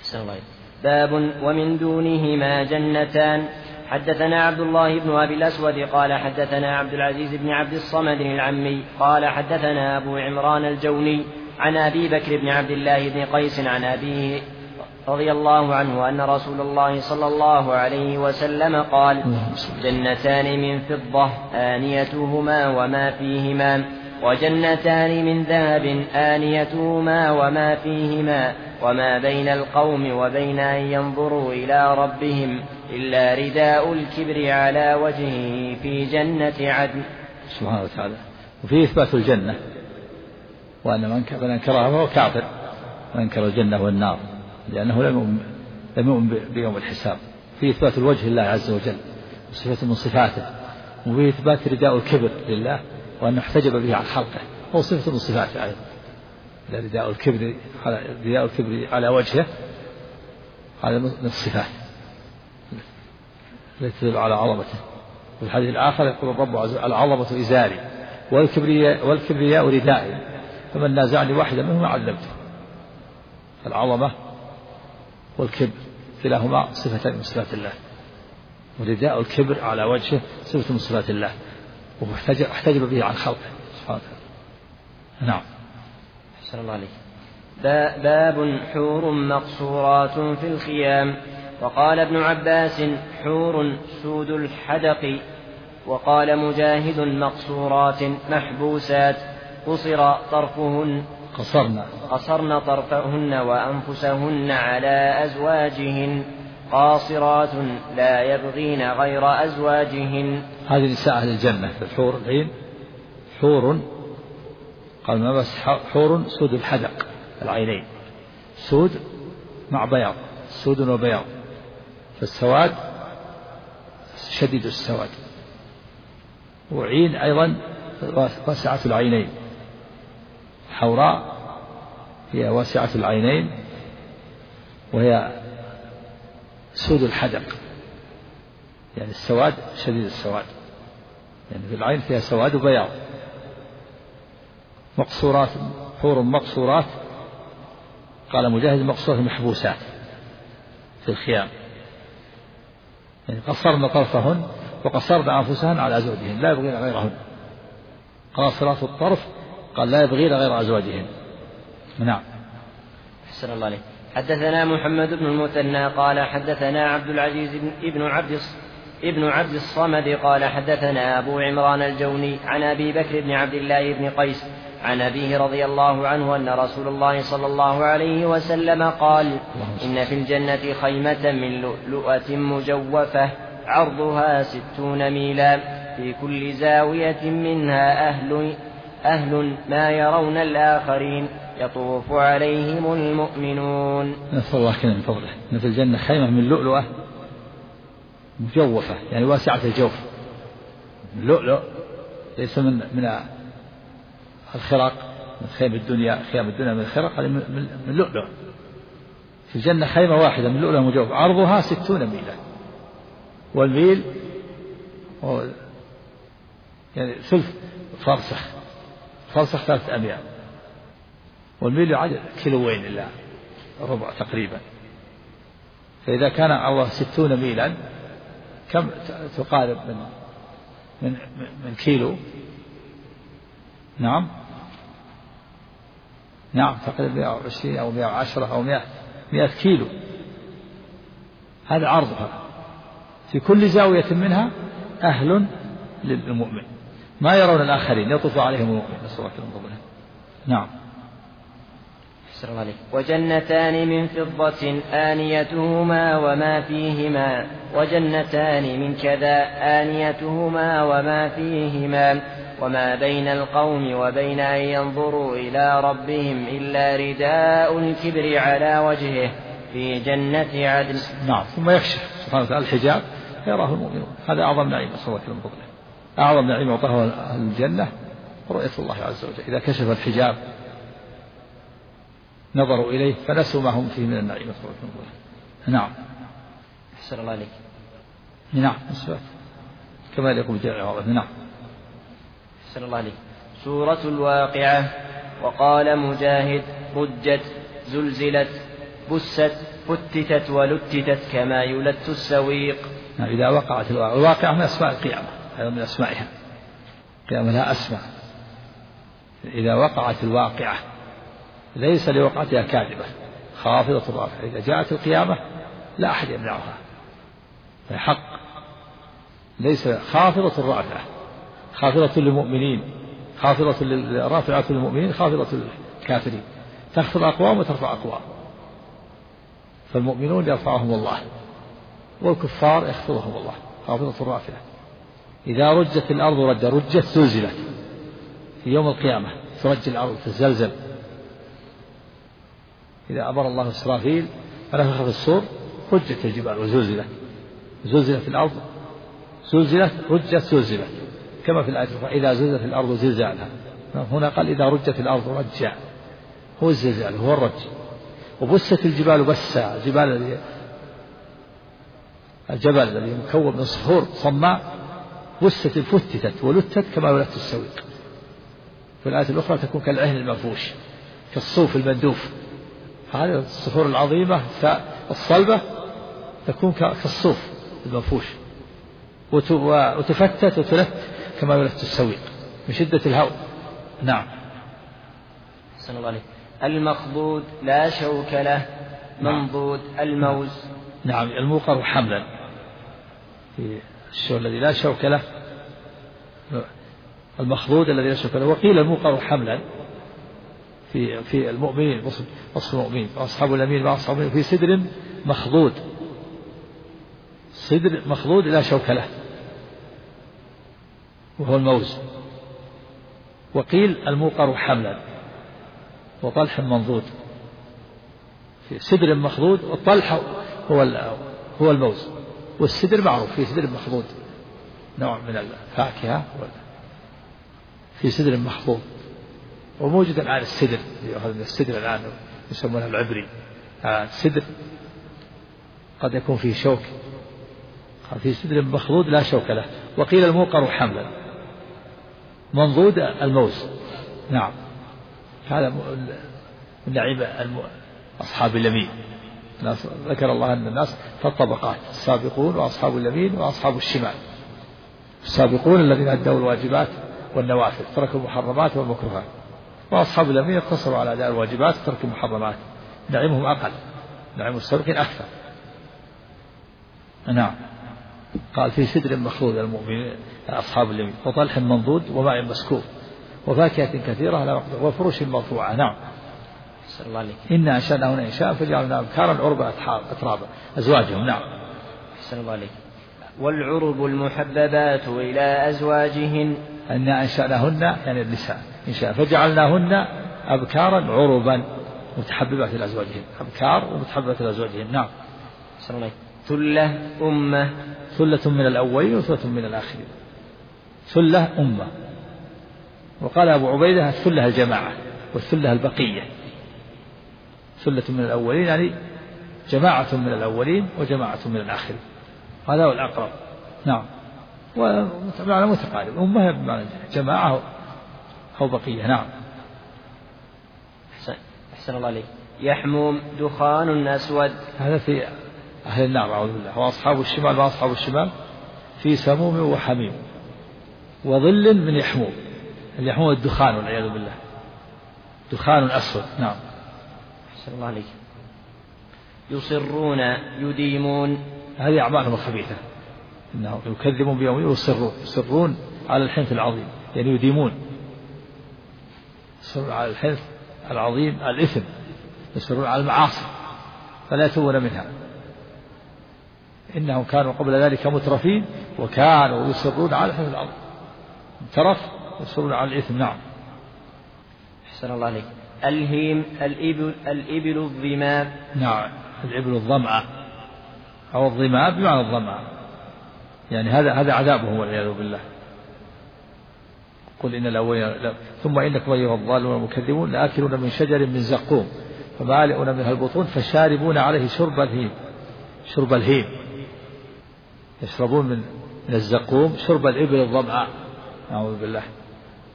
باب ومن دونهما جنتان. حدثنا عبد الله بن أبي الأسود قال حدثنا عبد العزيز بن عبد الصمد العمي قال حدثنا أبو عمران الجوني عن أبي بكر بن عبد الله بن قيس عن أبيه رضي الله عنه أن رسول الله صلى الله عليه وسلم قال: جنتان من فضة آنيتهما وما فيهما، وجنتان من ذهب آنيتهما وما فيهما، وما بين القوم وبين أن ينظروا إلى ربهم إلا رداء الكبر على وجهه في جنة عدن. سبحانه وتعالى. وفي إثبات الجنة، وأن من أنكرها فهو كافر، وأنكر الجنة والنار لأنه لم يؤمن بيوم الحساب. في إثبات الوجه لله عز وجل وصفة من صفاته، وفي إثبات رداء الكبر لله وأنه احتجب به عن خلقه، هو صفة من صفاته أيضا. رداء الكبر على وجهه هذا من الصفات التي تدل على عظمته. في الحديث الآخر يقول الرب عز وجل: العظمة إزاري والكبرياء ردائي، فمن نازعني واحدا منهما عذبته. العظمة والكبر كلاهما صفتان من صفات الله، ورداء الكبر على وجهه صفة من صفات الله، واحتجب به عن خلقه سبحانه وتعالى. نعم. أحسن الله عليك. باب حور مقصورات في الخيام. وقال ابن عباس: حور سود الحدق. وقال مجاهد: مقصورات محبوسات قصرن طرفهن وأنفسهن على أزواجهن قاصرات لا يبغين غير أزواجهن. هذه نساء أهل الجنة في الحور العين. حور قال ما بس حور سود الحدق العينين، سود مع بياض، سود وبياض، فالسواد شديد السواد، وعين أيضا واسعة العينين، حوراء هي واسعة العينين وهي سود الحدق، يعني السواد شديد السواد، يعني في العين فيها سواد وبياض. مقصورات، حور مقصورات، قال مجاهد: مقصورات محبوسات في الخيام، يعني قصرن طرفهن وقصرن أنفسهن على أزواجهن لا يبغين غيرهن. قاصرات الطرف قال لا يبغين غير أزواجهن. نعم. أحسن الله عليك. حدثنا محمد بن المثنى قال حدثنا عبد العزيز ابن عبد الصمد قال حدثنا أبو عمران الجوني عن أبي بكر بن عبد الله بن قيس عن أبيه رضي الله عنه أن رسول الله صلى الله عليه وسلم قال: إن في الجنة خيمة من لؤلؤة مجوفة عرضها 60 ميلا، في كل زاوية منها أهل ما يرون الآخرين، يطوف عليهم المؤمنون. نسأل الله كنا من فضله. إن في الجنة خيمة من لؤلؤة مجوفة، يعني واسعة الجوف. اللؤلؤ ليس من الخرق، من خيام الدنيا من الخرق، هذا من لؤلؤ. في الجنة خيمة واحدة من لؤلؤ مجوف عرضها 60 ميلا، والميل يعني ثلث فرسخ 3 أميال، والميل يعادل كيلوين إلا ربع تقريبا. فإذا كان عرضه 60 ميلا كم تقارب من كيلو؟ نعم تقريبا 120 أو 110 أو 100 كيلو. هذا عرضها، في كل زاوية منها أهل للمؤمن ما يرون الآخرين، يطوف عليهم المؤمن. نسأل الله من فضله. نعم. وجنتان من فضة آنيتهما وما فيهما، وجنتان من كذا آنيتهما وما فيهما، وما بين القوم وبين أن ينظروا إلى ربهم إلا رداء الكبر على وجهه في جنة عدن. نعم. ثم يكشف سبحانه وتعالى الحجاب يراه المؤمنون. هذا أعظم نعيم نسأل الله من فضله. أعظم نعيم أعطاه أهل الجنة رؤية الله عز وجل. إذا كشف الحجاب نظروا إليه فنسوا ما هم فيه من النعيم. نعم. أحسن الله عليك. نعم. كما يقول جل. نعم. أحسن الله عليك. سورة الواقعة. وقال مجاهد: رجت زلزلت. بست فتتت ولتتت كما يلت السويق. إذا وقعت الواقعة من أسماء القيامة، هذا من أسمائها، القيامة لها أسماء. إذا وقعت الواقعة ليس لوقعتها كاذبة خافضة رافعة، إذا جاءت القيامة لا أحد يمنعها، فحق ليس خافضة رافعة، خافضة للمؤمنين، خافضة رافعة للمؤمنين، خافضة للكافرين، تخفض أقوام وترفع أقوام، فالمؤمنون يرفعهم الله والكفار يخفضهم الله، خافضة رافعة. إذا رجت الأرض رجت زلزلت في يوم القيامة، ترج الأرض تزلزل. إذا أمر الله إسرافيل فنفخ في الصور رجت الجبال وزلزلت، زلزلت الأرض زلزلت رجت زلزلت، كما في الآية إذا زلزلت الأرض زلزالها. هنا قال إذا رجت الأرض رجا، هو الزلزال هو الرج. وبست الجبال بسا، الجبل الذي مكون من صخور صماء بست فتتت ولتت كما ولت السويق. في الآية الأخرى تكون كالعهن المنفوش، كالصوف المندوف. هذه الصخور العظيمة الصلبة تكون كالصوف المنفوش، وتفتت وتلت كما ولت السويق من شدة الهواء. نعم. أحسن الله عليك. المخضود لا شوك له، منضود الموز. نعم. الموقر حملا في الشيء الذي لا شوك له، المخضود الذي لا شوك له. وقيل الموقر حملا في المؤمنين، وصف المؤمنين وأصحاب اليمين وأصحاب اليمين في سدر مخضود، صدر مخضود لا شوك له وهو الموز. وقيل الموقر حملا وطلح منضود في سدر مخضود، والطلح هو الموز، والسدر معروف في سدر مخضود نوع من الفاكهة في سدر مخضود. وموجود الآن السدر، يؤخذ من السدر الآن يسمونه العبري. السدر قد يكون فيه شوك، في سدر مخضود لا شوك له. وقيل الموقر حملا منضود الموز. نعم. هذا من نعيم أصحاب اليمين. ذكر الله أن الناس في الطبقات، السابقون وأصحاب اليمين وأصحاب الشمال. السابقون الذين أدوا الواجبات والنوافل، تركوا المحرمات والمكروهات، وأصحاب اليمين اقتصروا على أداء الواجبات وترك المحرمات، نعيمهم أقل، نعيم السابقين أكثر. نعم. قال في سدر مخضود المؤمنين أصحاب اليمين وطلح منضود وماء مسكوب وفاكهة كثيرة لا مقدور وفروش مرفوعة. نعم. إنا أنشأناهن إنشاء فجعلنا أبكارا عربا أترابا أزواجهم. نعم. أحسن الله عليك. والعرب المحببات إلى أزواجهن. إنا أنشأناهن يعني النساء إنشاء فجعلناهن أبكارا عربا متحببات إلى أزواجهن، أبكار ومتحببات إلى أزواجهن. نعم. أحسن الله. ثلة أمة، ثلة من الأولين وثلة من الآخرين. ثلة أمة. وقال أبو عبيدة الثلة الجماعة والثلة البقية. ثلة من الأولين يعني جماعة من الأولين وجماعة من الآخرين، هذا هو الأقرب. نعم. ومعنى متقارب، أمة بمعنى جماعة أو بقية. نعم. أحسن الله عليك. يحموم دخان أسود، هذا في أهل النار أعوذ بالله. وأصحاب الشمال وأصحاب الشمال في سموم وحميم وظل من يحموم. اليحموم الدخان والعياذ بالله، دخان أسود. نعم. أحسن الله عليك. يصرون يديمون، هذه أعمالهم الخبيثة، إنهم يكذبون بيوم يصرون على الحنث العظيم، يعني يديمون، يصرون على الحنث العظيم الإثم، يصرون على المعاصي فلا يتوبون منها. إنهم كانوا قبل ذلك مترفين وكانوا يصرون على الحنث العظيم، ترف يصرون على الإثم. نعم. أحسن الله عليك. الهيم الإبل الضمام. نعم. الإبل الظمأة أو الضمام بمعنى الظمأة، يعني هذا عذابهم والعياذ بالله. قل إن الأولين ثم إنكم أيها الضالون والمكذبون لآكلون من شجر من زقوم فمالئون منها البطون فشاربون عليه شرب الهيم، يشربون من الزقوم شرب الإبل الظمأة، أعوذ بالله.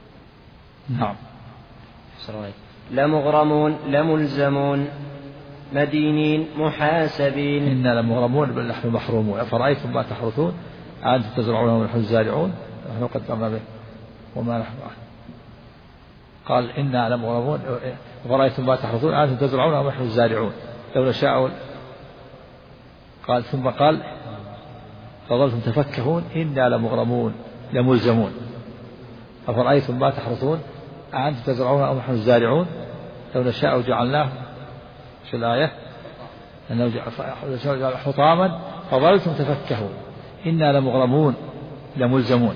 نعم. لمغرمون لملزمون. مدينين محاسبين. إنا لمغرمون بل نحن محرومون أفرأيتم ما تحرثون أأنتم تزرعونه ونحن الزارعون نحن قدرنا به وما نحن. قال إنا لمغرمون أفرأيتم ما تحرثون أأنتم تزرعونه ونحن الزارعون لو نشاء. قال ثم قال فظلتم تفكهون إنا لمغرمون لملزمون أفرأيتم ما تحرثون أأنتم تزرعونه أو نحن الزارعون لو نشاء جعلناه في الآية أنه جعل حطاما فظلتم تفكهون إنا لمغرمون لملزمون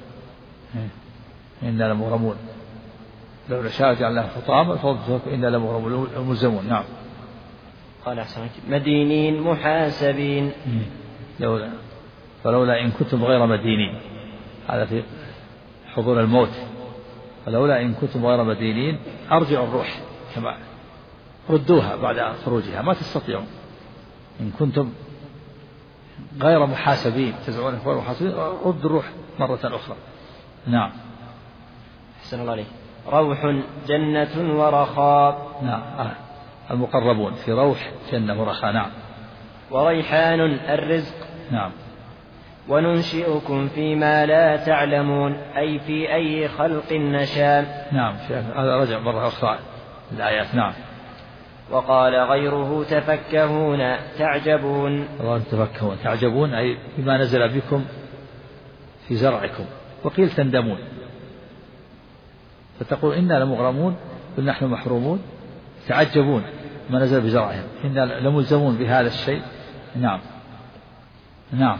إنا لمغرمون لو نشاء جعلناه حطاما فظلتم تفكهون إنا لمغرمون لملزمون. نعم. قال أحسنك مدينين محاسبين. فلولا إن كنتم غير مدينين هذا في حضور الموت فلولا إن كنتم غير مدينين أرجعوا الروح كما ردوها بعد خروجها ما تستطيعون إن كنتم غير محاسبين تزعمون غير محاسبين ردوا الروح مرة أخرى. نعم. أحسن الله عليك. روح جنة ورخاء. نعم المقربون في روح جنة ورخاء. نعم. وريحان الرزق. نعم. وننشئكم فيما لا تعلمون أي في أي خلق نشاء. نعم. هذا رجع مرة أخرى الآيات. نعم. وقال غيره تفكهون تعجبون. تفكهون تعجبون أي بما نزل بكم في زرعكم. وقيل تندمون فتقول إنا لمغرمون بل نحن محرومون تعجبون ما نزل بزرعهم إنا لملزمون بهذا الشيء. نعم. نعم.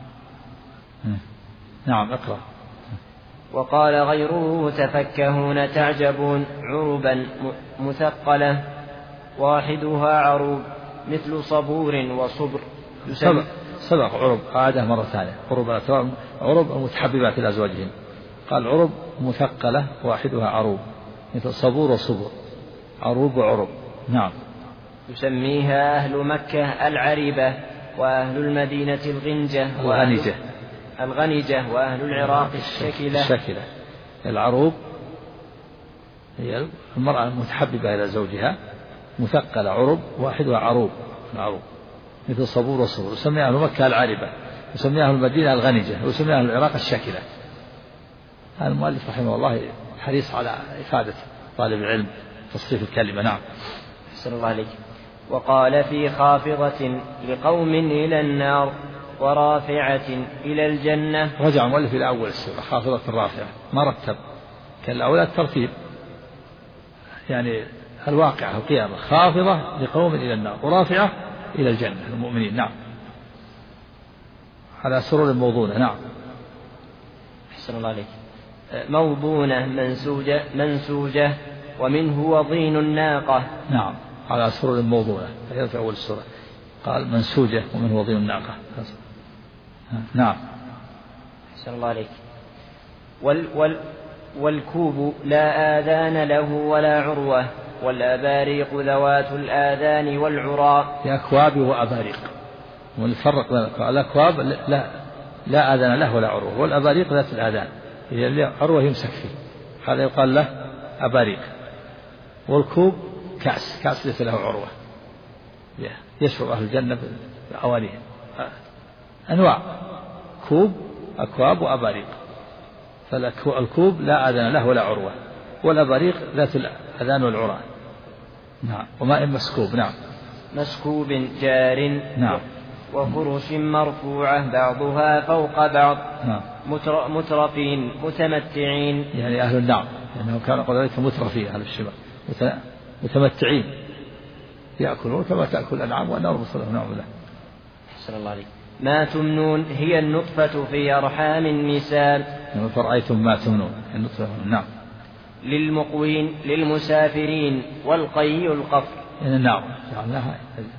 نعم. اقرأ. وقال غيره تفكهون تعجبون عربا مثقلة واحدها عروب مثل صبور وصبر. سبق عرب عادة مرة ثانية عرب المتحببات إلى أزواجهن قال عرب مثقلة واحدها عروب مثل صبور وصبر عروب وعرب. نعم. يسميها أهل مكة العربة وأهل المدينة الغنجة وأهل العراق الشكلة. العروب هي المرأة المتحببة إلى زوجها مثقلة عرب واحدها عروب مثل صبور وصبور. يسميها أهل مكة العربة يسميها أهل المدينة الغنجة ويسميها أهل العراق الشكلة. هذا المؤلف رحمه الله حريص على إفادة طالب العلم تصريف الكلمة. نعم. أحسن الله عليك. وقال في خافضة لقوم إلى النار ورافعة إلى الجنة. رجع المؤلف إلى أول السورة خافضة الرافعة ما رتب كان الأولى الترتيب يعني الواقعة القيامة خافضة لقوم إلى النار ورافعة إلى الجنة المؤمنين. نعم. على سرور موضونة. نعم. أحسن الله عليك. موضونة منسوجة ومنه وضين الناقة. نعم. على سرور موضونة هذا في أول السورة قال منسوجة ومنه وضين الناقة. نعم. أحسن الله عليك. والكوب لا آذان له ولا عروة والأباريق ذوات الآذان والعراء. في أكواب وأباريق ونفرق بين الأكواب لا آذان له ولا عروة والأباريق ذات الآذان هي عروة يمسك فيه هذا يقال له أباريق. والكوب كأس ليس له عروة يشرب أهل الجنة بأوانيهم أنواع كوب أكواب وأباريق. فالكوب لا آذان له ولا عروة والأباريق ذات الآذان والعراء. نعم. وماء مسكوب. نعم. مسكوب جار. نعم. وفرش مرفوعة بعضها فوق بعض. نعم. مترفين متمتعين يعني أهل النعم لأنهم كانوا قبل ذلك مترفين أهل الشمال متمتعين يأكلون كما تأكل الأنعام والنار مصلهم. نعم. الله. أحسن الله عليك. ما تمنون هي النطفة في أرحام النساء. فرأيتم ما تمنون النطفة. نعم. للمقوين للمسافرين والقي القفر. نعم. جعلناها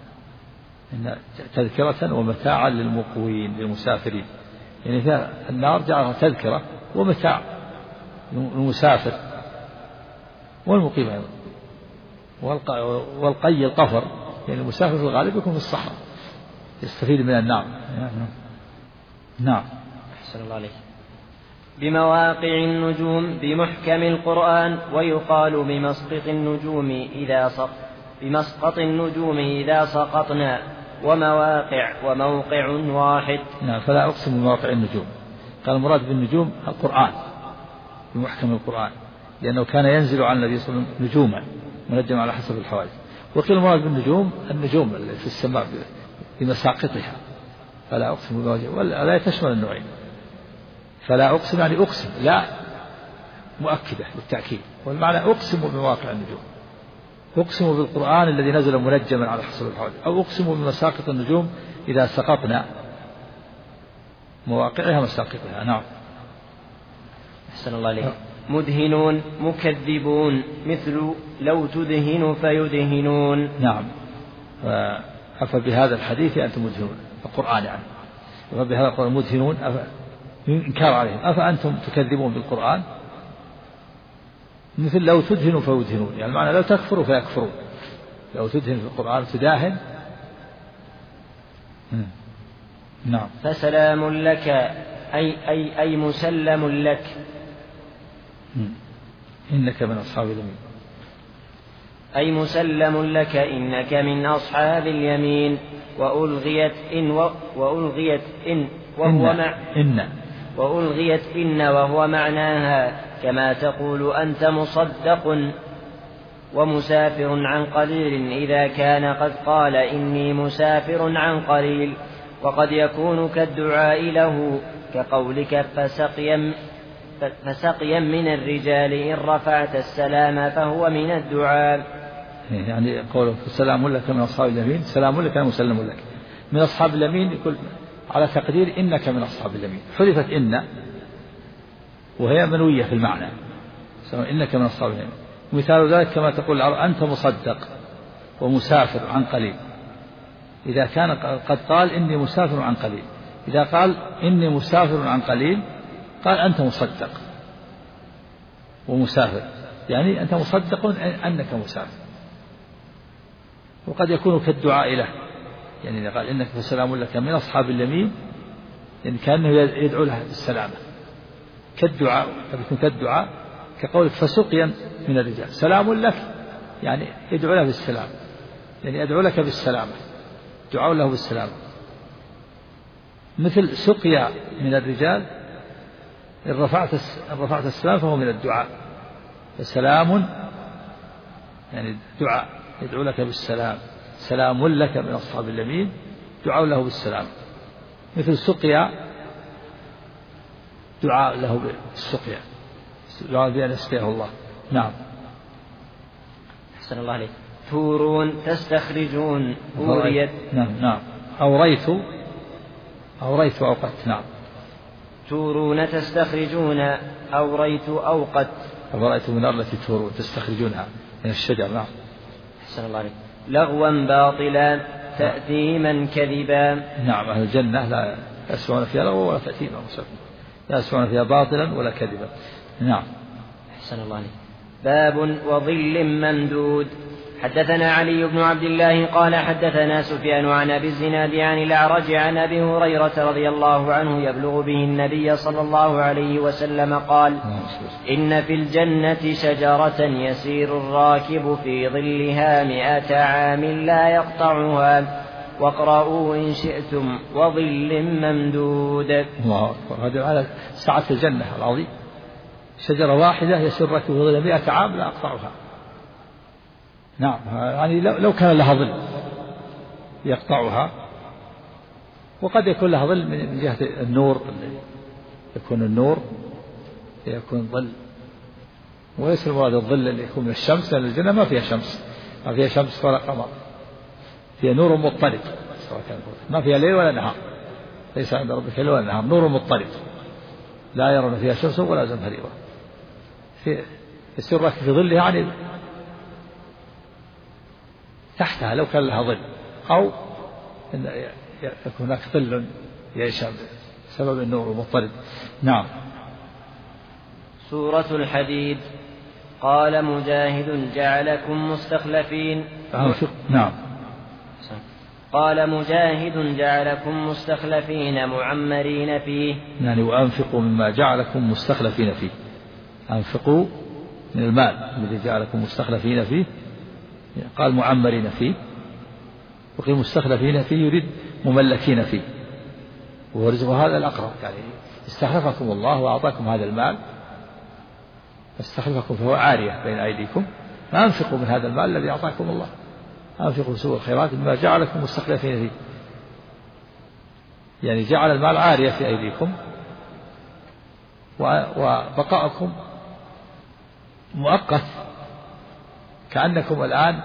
تذكرة ومتاعا للمقوين للمسافرين يعني النار جعلها تذكرة ومتاع للمسافر والمقيم أيضا. والقي القفر يعني المسافر في الغالب يكون في الصحراء يستفيد من النار. نعم. أحسن الله عليك. بمواقع النجوم بمحكم القرآن ويقال بمسقط النجوم بمسقط النجوم إذا سقطنا وموقع واحد. نعم. فلا أقسم بمواقع النجوم. قال المراد بالنجوم القرآن بمحكم القرآن، لأنه كان ينزل على النبي صلى الله عليه وسلم نجوما منجما على حسب الحوادث. وقيل المراد بالنجوم النجوم التي في السماء بمساقطها. فلا أقسم بمواقع، ولا تشمل النوعين. فلا أقسم يعني أقسم، لا مؤكدة للتأكيد، والمعنى أقسم بمواقع النجوم، أقسم بالقرآن الذي نزل منجما على حسب الحوادث، أو أقسم بمساقط النجوم إذا سقطنا، مواقعها مساقطها. نعم. أحسن الله عليك. مدهنون مكذبون، مثل لو تدهن فيدهنون. نعم. أفبهذا الحديث أنتم مدهنون، القرآن يعني. أفبهذا القرآن مدهنون، إنكار عليهم، أفأنتم تكذبون بالقرآن. مثل لو تدهنوا فيدهنون، يعني معنى لو تكفروا فيكفرون. لو تدهن في القرآن تداهن. نعم. فسلام لك أي مسلم لك. إنك من أصحاب اليمين. أي مسلم لك إنك من أصحاب اليمين. وألغيت إن وهو معناها، كما تقول أنت مصدق ومسافر عن قليل، إذا كان قد قال إني مسافر عن قليل. وقد يكون كالدعاء له، كقولك فسقيا من الرجال إن رفعت السلام فهو من الدعاء. يعني قوله سلام لك من أصحاب اليمين، سلام لك مسلم لك من أصحاب اليمين، يقول على تقدير إنك من أصحاب اليمين، حذفت إن وهي منوية في المعنى، إنك من أصحاب اليمين. مثال ذلك كما تقول أنت مصدق ومسافر عن قليل، إذا كان قد قال إني مسافر عن قليل. إذا قال إني مسافر عن قليل قال أنت مصدق ومسافر، يعني أنت مصدق أنك مسافر. وقد يكون كالدعاء له، يعني إذا قال إنك فسلام لك من أصحاب اليمين، يعني كأنه يدعو لها بالسلامة، كالدعاء، قد يكون كالدعاء، كقولك فسقيا من الرجال، سلام لك يعني يدعو له بالسلام، يعني أدعو لك بالسلامة، دعاء له بالسلامة. مثل سقيا من الرجال، إن رفعت السلام فهو من الدعاء، فسلام يعني دعاء يدعو لك بالسلام، سلام لك من أصحاب اليمين، دعاء له بالسلام. مثل سقيا دعاء له بالسقيا، دعاء بأن يسقيه الله. نعم. أحسن الله عليك. تورون تستخرجون أوريت. نعم. أوريت أوقت. نعم. تورون تستخرجون أوريت أوقت. أوريت من الأرض التي تورون تستخرجونها من الشجر. نعم. أحسن الله عليك. لغوا باطلا تأثيما كذبا. نعم. أهل الجنة لا يسمعون فيها لغوا ولا تأثيما، لا يسمعون فيها باطلا ولا كذبا. نعم. أحسن الله عليك. باب وظل ممدود. حدثنا علي بن عبد الله قال حدثنا سفيان عن أبي الزناد عن الأعرج عن أبي هريرة رضي الله عنه يبلغ به النبي صلى الله عليه وسلم قال: إن في الجنة شجرة يسير الراكب في ظلها 100 عام لا يقطعها، واقرأوا إن شئتم وظل ممدود. الله أكبر. هذا على سعة الجنة العظيم، شجرة واحدة يسير الراكب في ظلها 100 عام لا يقطعها. نعم. يعني لو كان لها ظل يقطعها، وقد يكون لها ظل من جهة النور، يكون النور يكون ظل، وليس المراد الظل اللي يكون من الشمس، لأن الجنة ما فيها شمس ولا قمر، فيها نور مضطرب، ما فيها ليل ولا نهار، ليس عند ربك ليل ولا نهار، نور مضطرب لا يرون فيها شمس ولا زمهريرا. يسير الراكب في ظلها يعني تحتها لو كان لها ظل، أو يكون هناك ظل يعيش بسبب النور المضطرب. نعم. سورة الحديد. قال مجاهد: جعلكم مستخلفين. نعم. قال مجاهد: جعلكم مستخلفين معمرين فيه، يعني وأنفقوا مما جعلكم مستخلفين فيه، أنفقوا من المال الذي جعلكم مستخلفين فيه، قال معمرين فيه، وقيل مستخلفين فيه يريد مملكين فيه، وهذا الأقرب، يعني استخلفكم الله وأعطاكم هذا المال استخلفكم فهو عارية بين أيديكم، فأنفقوا من هذا المال الذي أعطاكم الله، أنفقوا سوء الخيرات مما جعلكم مستخلفين فيه، يعني جعل المال عارية في أيديكم وبقاءكم مؤقت، كأنكم الآن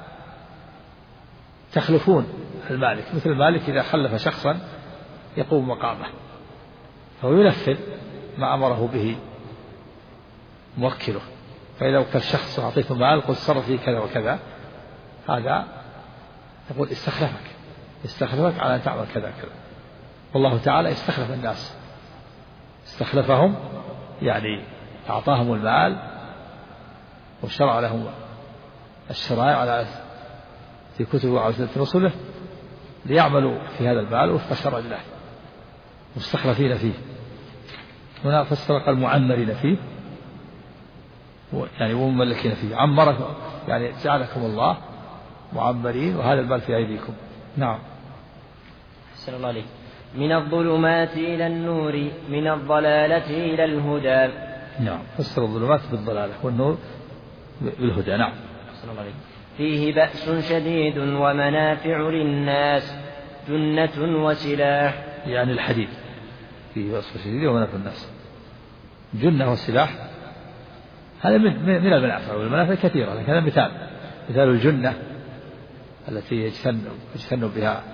تخلفون المالك، مثل المالك إذا خلف شخصا يقوم مقامه فهو ينفذ ما أمره به موكله، فإذا وكل شخص أعطيته مال قل صرف فيه كذا وكذا، هذا يقول استخلفك على أن تعمل كذا كذا. والله تعالى استخلف الناس، استخلفهم يعني أعطاهم المال وشرع لهم الشرائع على في كتبه وعلى رسله ليعملوا في هذا المال وفق شرع الله مستخلفين فيه. هنا فسر قال معمرين فيه، يعني ومملكين فيه. عمرك يعني جعلكم الله معمرين وهذا المال في أيديكم. نعم. أحسن الله عليك. من الظلمات إلى النور، من الضلالة إلى الهدى. نعم، فسر الظلمات بالضلالة والنور بالهدى. نعم. أحسن الله عليك. فيه بأس شديد ومنافع للناس، جنة وسلاح. يعني الحديد فيه بأس شديد ومنافع للناس، جنة وسلاح، هذا من المنافع، والمنافع كثيرة، لكن هذا مثال الجنة التي يجتن بها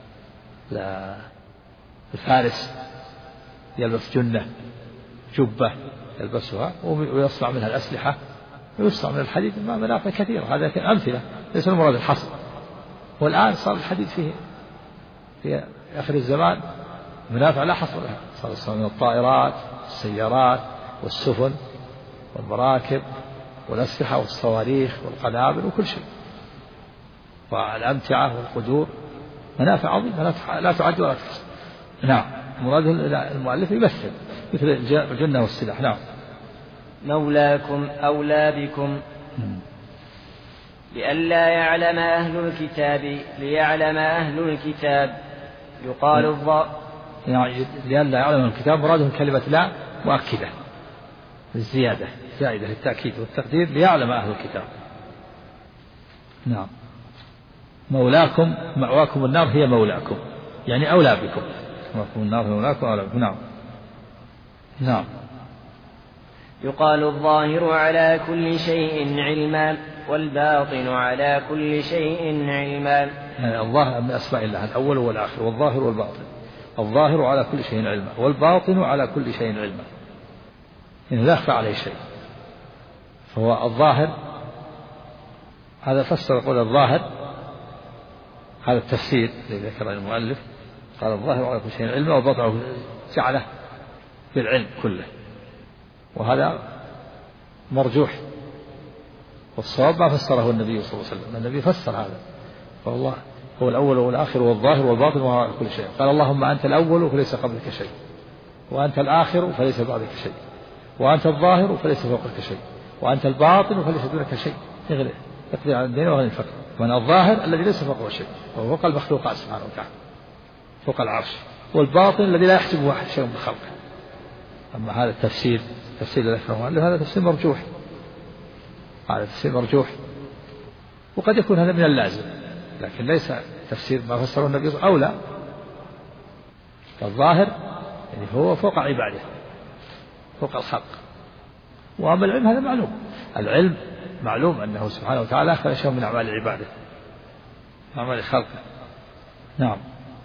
الفارس، يلبس جنة جبة يلبسها ويصنع منها الأسلحة ويصنع من الحديد ما منافع كثيرة. هذا أمثلة، ليس المراد الحصر. والآن صار الحديد فيه في آخر الزمان منافع لا حصر لها، صار من الطائرات والسيارات والسفن والمراكب والأسلحة والصواريخ والقنابل وكل شيء، والأمتعة والقدور، منافع عظيمة لا تعد ولا تحصى. نعم. مراده المؤلف يمثل مثل الجنة والسلاح. نعم. مولاكم أولى بكم لئلا يعلم أهل الكتاب يقال يعني لئلا يعلم أهل الكتاب، مرادهم كلمة لا مؤكدة الزيادة زائدة للتأكيد والتقدير، ليعلم أهل الكتاب. نعم. مولاكم مأواكم النار هي مولاكم، يعني أولى بكم، مأواكم النار هي مولاكم أولى بكم. نعم. نعم. يقال الظاهر على كل شيء علما، والباطن على كل شيء علما. يعني الظاهر من أسماء الله الأول والآخر، والظاهر والباطن. الظاهر على كل شيء علما، والباطن على كل شيء علما، يعني لا يخفى عليه شيء. فهو الظاهر، هذا فسر قول الظاهر، هذا التفسير الذي ذكره المؤلف، قال الظاهر على كل شيء علما، والباطن جعله بالعلم كله، وهذا مرجوح، والصواب ما فسره النبي صلى الله عليه وسلم. النبي فسر هذا، فالله هو الأول والآخر والظاهر والباطن وهو على كل شيء. قال اللهم أنت الأول فليس قبلك شيء، وأنت الآخر فليس بعدك شيء، وأنت الظاهر فليس فوقك شيء، وأنت الباطن فليس دونك شيء، يقضي على الدين وغني الفقر. من الظاهر الذي ليس فوقه شيء، وهو فوق المخلوقات سبحانه وتعالى، فوق العرش، والباطن الذي لا يحجبه شيء من خلقه. أما هذا التفسير الذي ذكره المؤلف هذا تفسير مرجوح، هذا تفسير مرجوح، وقد يكون هذا من اللازم، لكن ليس تفسير ما فسره النبي صلى الله عليه وسلم. أولى الظاهر يعني هو فوق عباده، فوق الخلق. وأما العلم هذا معلوم، العلم معلوم أنه سبحانه وتعالى خلق شيء من أعمال عباده، أعمال خلقه. نعم.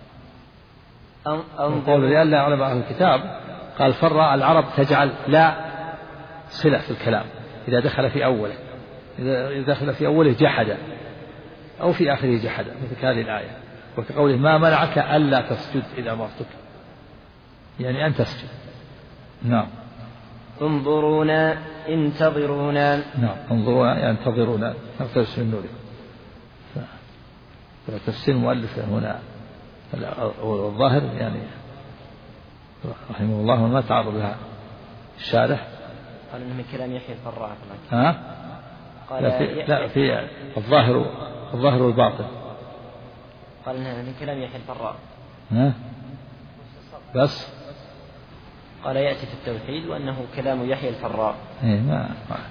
قول لئلا يعلم أهل الكتاب، قال فر العرب تجعل لا صلة في الكلام إذا دخل في أوله، إذا دخل في أوله جحد أو في آخره جحد، مثل هذه الآية، وكقوله ما منعك ألا تسجد إذا أمرتك، يعني أن تسجد. نعم. انظرونا انتظرونا. نعم. انظرونا ينتظرونا، نقتبس من نوره. تفسير المؤلف هنا الظاهر يعني رحمه الله ما تعرض لها الشارح، قال إنه من كلام يحيى الفراء. لا في الظاهر والباطن. قال إنها من كلام يحيى الفراء. بس قال يأتي في التوحيد وأنه كلام يحيى الفراء. ما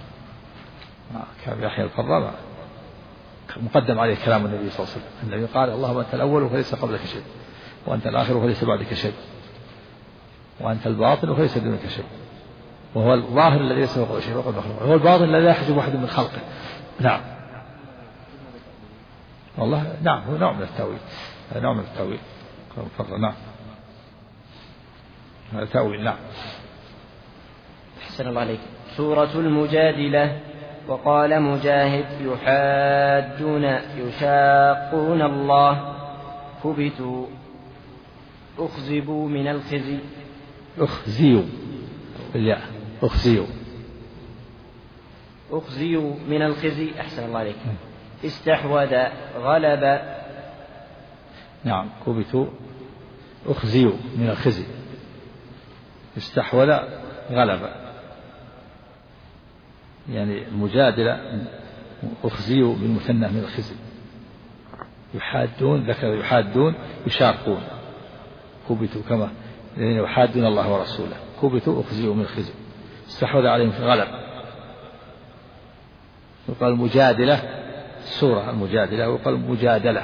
كان يحيى الفراء مقدم عليه كلام النبي صلى الله عليه وسلم. النبي قال اللهم أنت الأول فليس قبلك شيء، وأنت الآخر فليس بعدك شيء، وأنت الباطن فليس دونك شيء، وهو الظاهر الذي ليس فوقه شيء وهو المخلوق، وهو الباطن الذي لا يحجب واحد من خلقه. نعم والله نعم، هو نوع من التأويل، نوع من التأويل. نعم هذا تأويل. نعم. أحسن الله عليك. سورة المجادلة. وقال مجاهد يشاقون الله كبتوا أخزبوا من الخزي. أخزيوا بالياء، أخزيوا من الخزي. أحسن الله عليك. استحوذ غلب. نعم كبتوا أخزيوا من الخزي. استحوذ غلب، يعني المجادلة أخزيوا بالمثنى من الخزي. يحادون، ذكر يحادون يشاقون. كبتوا كما يحادون الله ورسوله. كبتوا أخزيوا من الخزي. استحوذ عليهم في غلب. وقال المجادلة السورة المجادلة، وقال المجادلة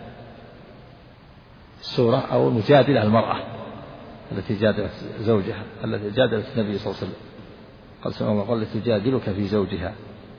السورة، أو المجادلة المرأة التي جادلت زوجها، التي جادلت النبي صلى الله عليه وسلم. قال سبحانه وتعالى تجادلك في زوجها.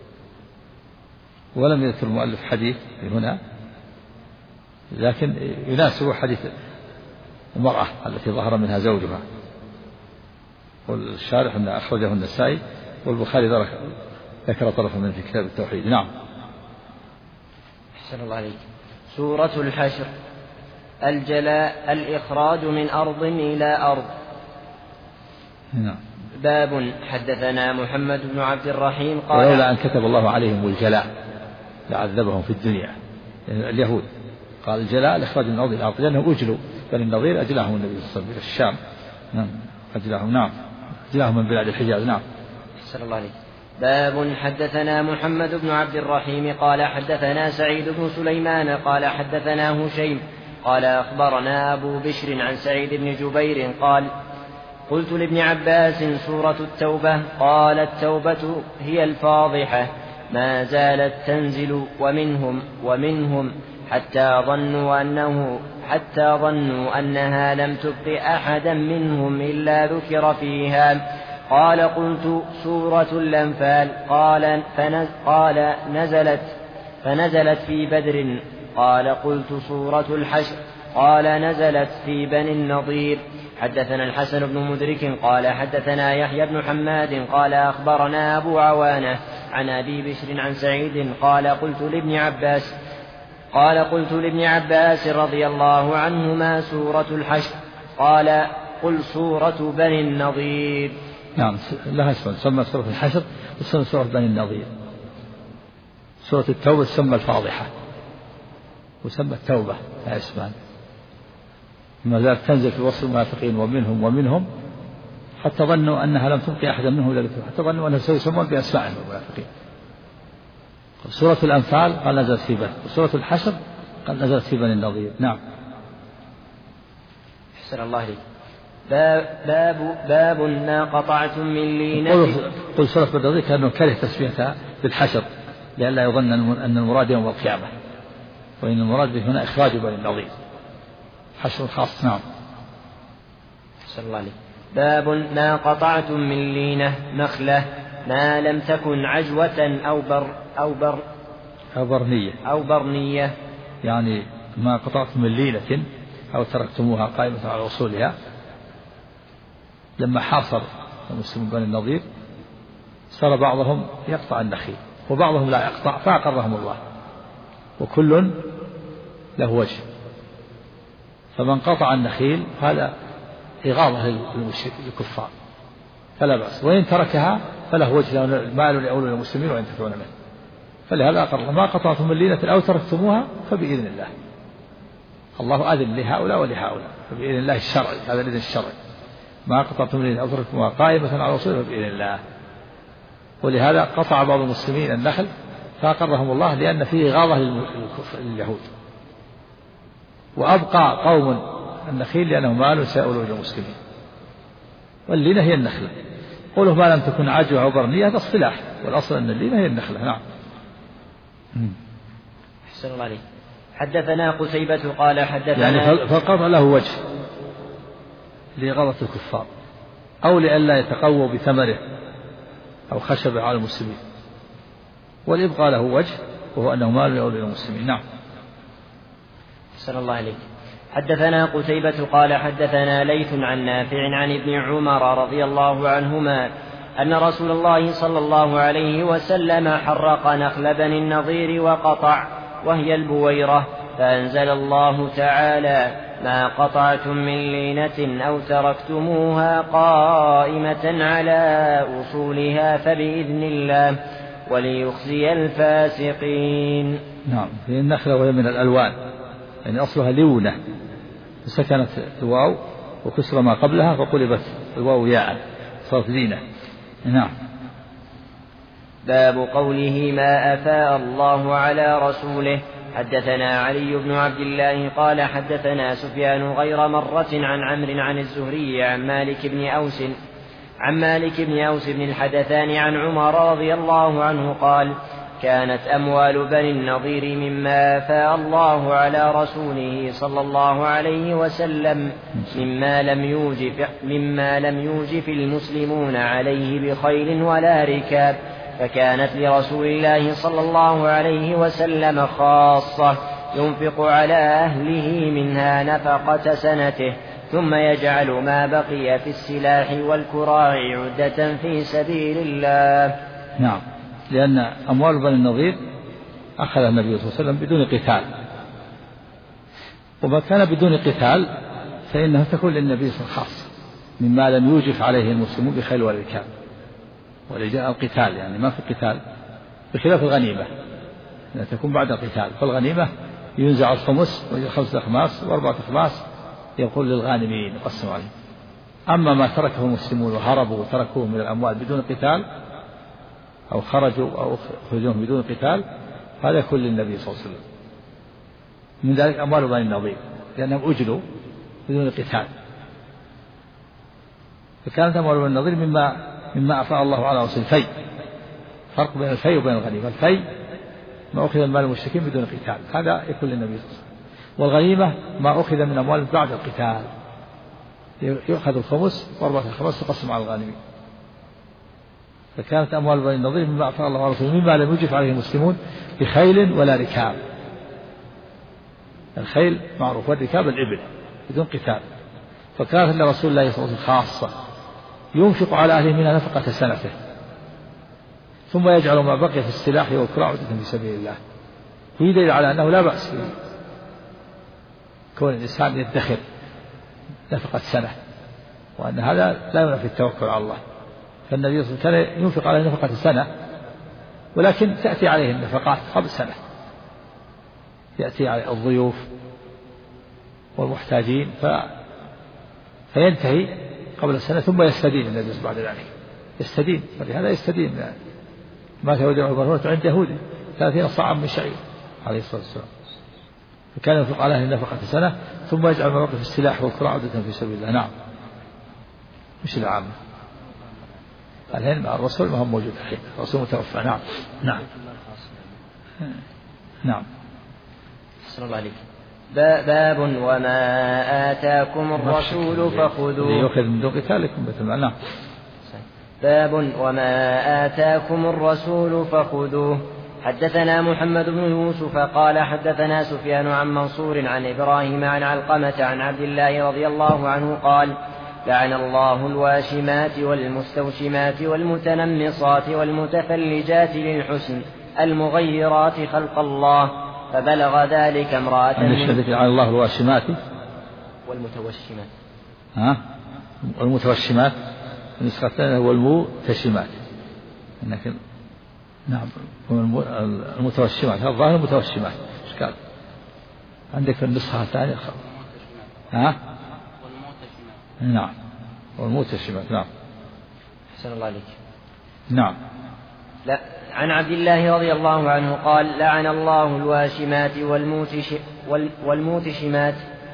ولم يذكر المؤلف حديث هنا، لكن يناسب حديث المرأة التي ظهر منها زوجها. والشارح أن أخرجه النسائي، والبخاري ذكر طرفا منه في كتاب التوحيد. نعم. أحسن الله عليك. سورة الحشر. الجلاء الإخراج من أرض إلى أرض. نعم. باب. حدثنا محمد بن عبد الرحيم قال ولولا أن كتب الله عليهم الجلاء لعذبهم في الدنيا، يعني اليهود. قال الجلاء الإخراج من أرض إلى أرض، لأنهم أجلوا بني النضير، أجلاهم النبي صلى الله عليه وسلم إلى الشام. نعم أجلاهم. نعم أجلاهم من بلاد الحجاز. نعم. أحسن الله عليك. باب. حدثنا محمد بن عبد الرحيم قال حدثنا سعيد بن سليمان قال حدثنا هشيم قال أخبرنا أبو بشر عن سعيد بن جبير قال قلت لابن عباس سورة التوبة. قال التوبة هي الفاضحة، ما زالت تنزل ومنهم حتى ظنوا أنها لم تبق أحدا منهم إلا ذكر فيها. قال قلت سورة الأنفال. قال فنزلت في بدر. قال قلت سورة الحشر. قال نزلت في بني النضير. حدثنا الحسن بن مدرك قال حدثنا يحيى بن حماد قال أخبرنا أبو عوانة عن أبي بشر عن سعيد قال قلت لابن عباس رضي الله عنهما سورة الحشر. قال قل سورة بني النضير. نعم لها اسم، تسمى سورة الحشر وتسمى سورة بني النضير. سورة التوبة تسمى الفاضحة وسمى التوبة، لا اسمان. ما زالت تنزل في وصف المنافقين ومنهم حتى ظنوا أنها لم تبقي أحدا منهم إلا ذكر، حتى ظنوا أنهم سيسمون بأسمائهم المنافقين. سورة الأنفال قال نزلت في بدر، وسورة الحشر قال نزلت في بني النضير. نعم. أحسن الله عليك. باب ما قطعتم من لينة. قل سورة بني النضير كأنه كره تسميتها بالحشر لئلا يظن أن المراد يوم القيامة، وإن المراد به هنا إخراج بني النضير، حشر خاص. نعم. أحسن الله عليك. باب ما قطعتم من لينة نخلة ما لم تكن عجوة أو برنية، يعني ما قطعتم من لينة أو تركتموها قائمة على أصولها. لما حاصر المسلمون بني النضير صار بعضهم يقطع النخيل وبعضهم لا يقطع، فأقرهم الله، وكل له وجه. فمن قطع النخيل هذا إغاظة للكفار فلا بأس، وإن تركها فله وجه، المال يؤول للمسلمين وينتفعون منه. فلهذا أقر ما قطعتم من لينة أو تركتموها فبإذن الله. الله أذن لهؤلاء ولهؤلاء، فبإذن الله الشرعي، هذا الإذن الشرعي. ما قطعتم من لينة أو تركتموها قائمة على أصولها فبإذن الله. ولهذا قطع بعض المسلمين النخل فأقرهم الله لأن فيه غاضة لليهود. وأبقى قوم النخيل لأنه مال سيؤول إلى المسلمين. واللينة هي النخلة. قوله ما لم تكن عجوة أو برنية هذا اصطلاح، والأصل أن اللينة هي النخلة. نعم. أحسن الله عليك. حدثنا قتيبة قال حدثنا يعني فالقطع له وجه لغضة الكفار أو لئلا يتقووا بثمره أو خشبه على المسلمين، والإبقاء له وجه وهو أنه مال يؤول إلى المسلمين. نعم. أحسن الله عليك. حدثنا قتيبة قال حدثنا ليث عن نافع عن ابن عمر رضي الله عنهما أن رسول الله صلى الله عليه وسلم حرق نخل بني النضير وقطع، وهي البويرة، فأنزل الله تعالى ما قطعتم من لينة أو تركتموها قائمة على أصولها فبإذن الله وليخزي الفاسقين. نعم. هي النخلة وهي من الألوان، يعني أصلها لونة فسكنت الواو وكسر ما قبلها فقلبت الواو ياء صارت لينة. نعم. باب قوله ما أفاء الله على رسوله. حدثنا علي بن عبد الله قال حدثنا سفيان غير مرة عن عمرو عن الزهري عن مالك بن أوس بن الحدثان عن عمر رضي الله عنه قال كانت أموال بني النضير مما أفاء الله على رسوله صلى الله عليه وسلم مما لم يوجف المسلمون عليه بخيل ولا ركاب، فكانت لرسول الله صلى الله عليه وسلم خاصة ينفق على أهله منها نفقة سنته، ثم يجعل ما بقي في السلاح والكراع عدة في سبيل الله. نعم. لأن أموال بني النضير أخذ النبي صلى الله عليه وسلم بدون قتال، وما كان بدون قتال فإنه تكون للنبي صلى الله عليه وسلم خاصة مما لم يوجف عليه المسلمون بخيل ولا ركاب، ولجاء القتال يعني ما في قتال، بخلاف الغنيمة لأن تكون بعد القتال، فالغنيمة ينزع الخمس ويجي 5 أخماس و4 أخماس يقول للغانمين يقسم عليهم. أما ما تركه المسلمون وهربوا وتركوه من الأموال بدون قتال أو خرجوا أو خرجوهم بدون قتال هذا كل للنبي صلى الله عليه وسلم. من ذلك أموال بني النضير لأنهم أجلوا بدون قتال، فكانت أموال بني النضير مما أفاء الله على رسول الفيء. فرق بين الفيء وبين الغنيمة، الفيء ما أخذ من مال المشركين بدون قتال هذا يكون للنبي صلى الله عليه وسلم، والغنيمة ما أخذ من أموال بعد القتال يؤخذ الخمس و4 أخماس تقسم على الغانمين. فكانت أموال بني النضير مما أفاء الله على رسوله مما لم يوجف عليه المسلمون بخيل ولا ركاب. الخيل معروف والركاب الإبل بدون قتال، فكانت لرسول الله صلى الله عليه وسلم خاصة ينفق على أهله منها نفقة سنته، ثم يجعل ما بقي في السلاح والكراع عدة في سبيل الله. في دليل على أنه لا بأس في كون الإنسان يدخر نفقة سنة، وأن هذا لا ينافي التوكل على الله. فالنبي صلى الله عليه وسلم كان ينفق على نفقة سنة، ولكن تأتي عليه النفقات قبل سنة، يأتي على الضيوف والمحتاجين فينتهي قبل سنة ثم يستدين النبي بعد ذلك، يستدين، ولهذا يستدين. مات يهودي عمر عند يهودي 30 صاعا من شعير عليه الصلاة والسلام، فكان ينفق على أهل نفقة سنة ثم يجعل ما بقي في السلاح والكراع عدة في سبيل الله. نعم. مش العامة الحين مع الرسول ما هم موجود الحين، الرسول متوفى. نعم. نعم. نعم. أحسن الله عليك. باب وما آتاكم الرسول فخذوه. يؤخذ من دون قتالكم مثل ما. نعم. باب وما آتاكم الرسول فخذوه. حدثنا محمد بن يوسف قال حدثنا سفيان عن منصور عن إبراهيم عن علقمة عن عبد الله رضي الله عنه قال لعن الله الواشمات والمستوشمات والمتنمصات والمتفلجات للحسن المغيرات خلق الله، فبلغ ذلك امرأة لعن الله الواشمات والمتوشمات والمتوشمات نسختان والمتشمات. لكن نعم المتوشمات هذا الظاهر المتوشمات إشكال عندك النسخة الثانية. نعم والمتشمات. نعم. أحسن الله عليك. نعم. لا عن عبد الله رضي الله عنه قال لعن الله الواشمات والموتشمات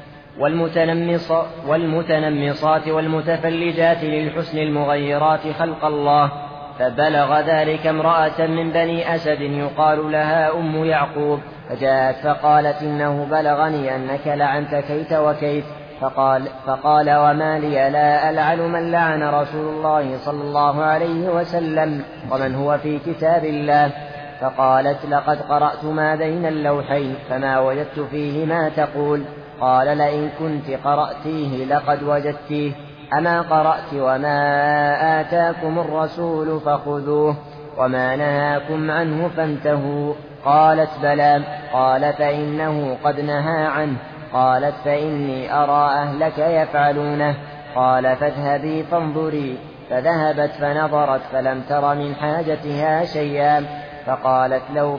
والمتنمصات والمتفلجات للحسن المغيرات خلق الله. فبلغ ذلك امرأة من بني أسد يقال لها أم يعقوب، فجاءت فقالت إنه بلغني أنك لعنت كيت وكيت. فقال وما لي لا ألعن من لعن رسول الله صلى الله عليه وسلم ومن هو في كتاب الله. فقالت لقد قرأت ما بين اللوحين فما وجدت فيه ما تقول. قال لئن كنت قرأتيه لقد وجدتيه، أما قرأت وما آتاكم الرسول فخذوه وما نهاكم عنه فانتهوا؟ قالت بلى. قال فإنه قد نهى عنه. قالت فإني أرى أهلك يفعلونه. قال فاذهبي فانظري. فذهبت فنظرت فلم تر من حاجتها شيئا. فقال لو